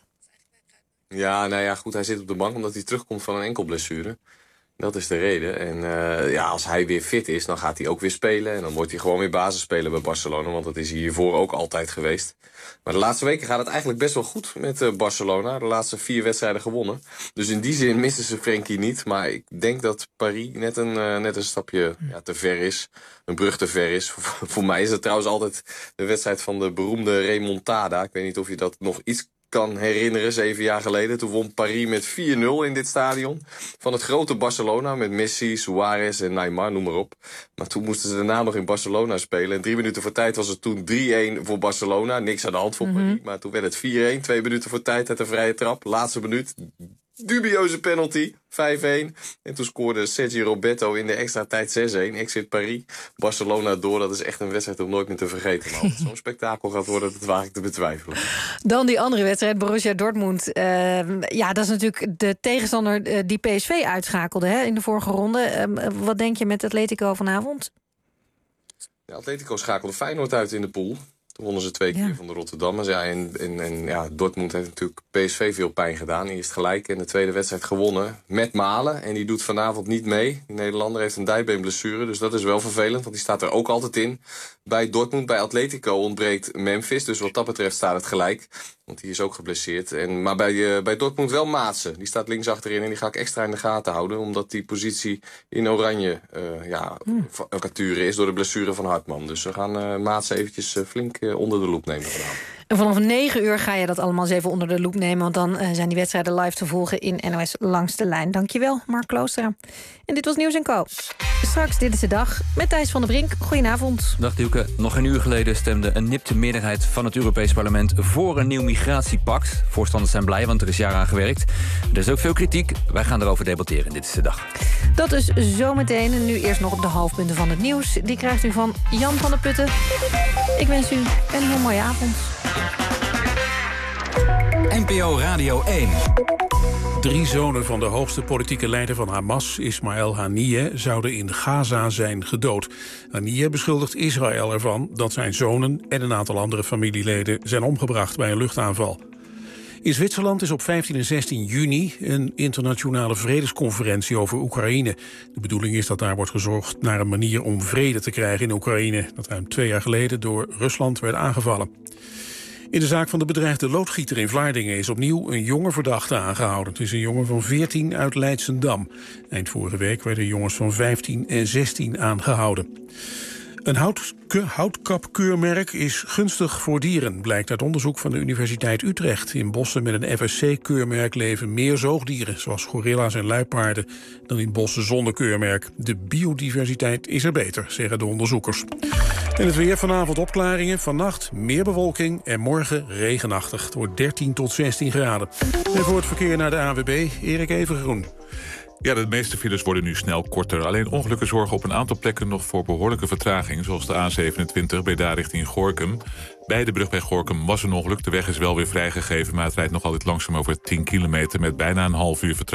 Ja, nou ja, goed, hij zit op de bank omdat hij terugkomt van een enkel blessure. Dat is de reden. En uh, ja, als hij weer fit is, dan gaat hij ook weer spelen. En dan wordt hij gewoon weer basisspeler bij Barcelona. Want dat is hij hiervoor ook altijd geweest. Maar de laatste weken gaat het eigenlijk best wel goed met uh, Barcelona. De laatste vier wedstrijden gewonnen. Dus in die zin missen ze Frenkie niet. Maar ik denk dat Paris net een, uh, net een stapje ja, te ver is. Een brug te ver is. Voor, voor mij is het trouwens altijd de wedstrijd van de beroemde remontada. Ik weet niet of je dat nog iets kan herinneren, zeven jaar geleden. Toen won Paris met vier nul in dit stadion. Van het grote Barcelona met Messi, Suarez en Neymar, noem maar op. Maar toen moesten ze daarna nog in Barcelona spelen. En drie minuten voor tijd was het toen drie-een voor Barcelona. Niks aan de hand voor mm-hmm. Paris. Maar toen werd het vier-een. Twee minuten voor tijd uit de vrije trap. Laatste minuut. Dubioze penalty. vijf-een. En toen scoorde Sergio Roberto in de extra tijd zes-een. Exit Paris. Barcelona door. Dat is echt een wedstrijd om nooit meer te vergeten. Maar of het zo'n spektakel gaat worden, dat waag ik te betwijfelen. Dan die andere wedstrijd, Borussia Dortmund. Uh, ja, dat is natuurlijk de tegenstander uh, die P S V uitschakelde hè, in de vorige ronde. Uh, wat denk je met Atletico vanavond? Ja, Atletico schakelde Feyenoord uit in de pool. Toen wonnen ze twee keer ja. van de Rotterdammers. Ja, en en, en ja, Dortmund heeft natuurlijk P S V veel pijn gedaan. Eerst gelijk en de tweede wedstrijd gewonnen met Malen. En die doet vanavond niet mee. Die Nederlander heeft een dijbeenblessure, dus dat is wel vervelend. Want die staat er ook altijd in. Bij Dortmund, bij Atletico ontbreekt Memphis. Dus wat dat betreft staat het gelijk. Want die is ook geblesseerd. En, maar bij, uh, bij Dortmund wel Maatsen. Die staat links achterin en die ga ik extra in de gaten houden. Omdat die positie in oranje uh, ja, hmm. vacature is door de blessure van Hartman. Dus we gaan uh, Maatsen eventjes uh, flink uh, onder de loep nemen vanavond. En vanaf negen uur ga je dat allemaal eens even onder de loep nemen. Want dan uh, zijn die wedstrijden live te volgen in N O S Langs de Lijn. Dankjewel, Mark Kloostra. En dit was Nieuws en Co. Straks Dit is de Dag met Thijs van der Brink. Goedenavond. Dag Dielke. Nog een uur geleden stemde een nipte meerderheid van het Europees Parlement voor een nieuw migratiepact. Voorstanders zijn blij, want er is jaren aan gewerkt. Er is ook veel kritiek. Wij gaan erover debatteren. Dit is de Dag. Dat is zometeen. En nu eerst nog op de hoofdpunten van het nieuws. Die krijgt u van Jan van der Putten. Ik wens u een heel mooie avond. N P O Radio één. Drie zonen van de hoogste politieke leider van Hamas, Ismaël Haniyeh, zouden in Gaza zijn gedood. Haniyeh beschuldigt Israël ervan dat zijn zonen en een aantal andere familieleden zijn omgebracht bij een luchtaanval. In Zwitserland is op vijftien en zestien juni een internationale vredesconferentie over Oekraïne. De bedoeling is dat daar wordt gezocht naar een manier om vrede te krijgen in Oekraïne, dat ruim twee jaar geleden door Rusland werd aangevallen. In de zaak van de bedreigde loodgieter in Vlaardingen is opnieuw een jonge verdachte aangehouden. Het is een jongen van veertien uit Leidsendam. Eind vorige week werden jongens van vijftien en zestien aangehouden. Een hout, houtkapkeurmerk is gunstig voor dieren, blijkt uit onderzoek van de Universiteit Utrecht. In bossen met een F S C-keurmerk leven meer zoogdieren, zoals gorilla's en luipaarden, dan in bossen zonder keurmerk. De biodiversiteit is er beter, zeggen de onderzoekers. En het weer: vanavond opklaringen, vannacht meer bewolking en morgen regenachtig. Het wordt dertien tot zestien graden. En voor het verkeer naar de A W B, Erik Evengroen. Ja, de meeste files worden nu snel korter. Alleen ongelukken zorgen op een aantal plekken nog voor behoorlijke vertraging, zoals de A zevenentwintig Breda richting Gorinchem. Bij de brug bij Gorinchem was een ongeluk. De weg is wel weer vrijgegeven, maar het rijdt nog altijd langzaam over tien kilometer met bijna een half uur vertraging.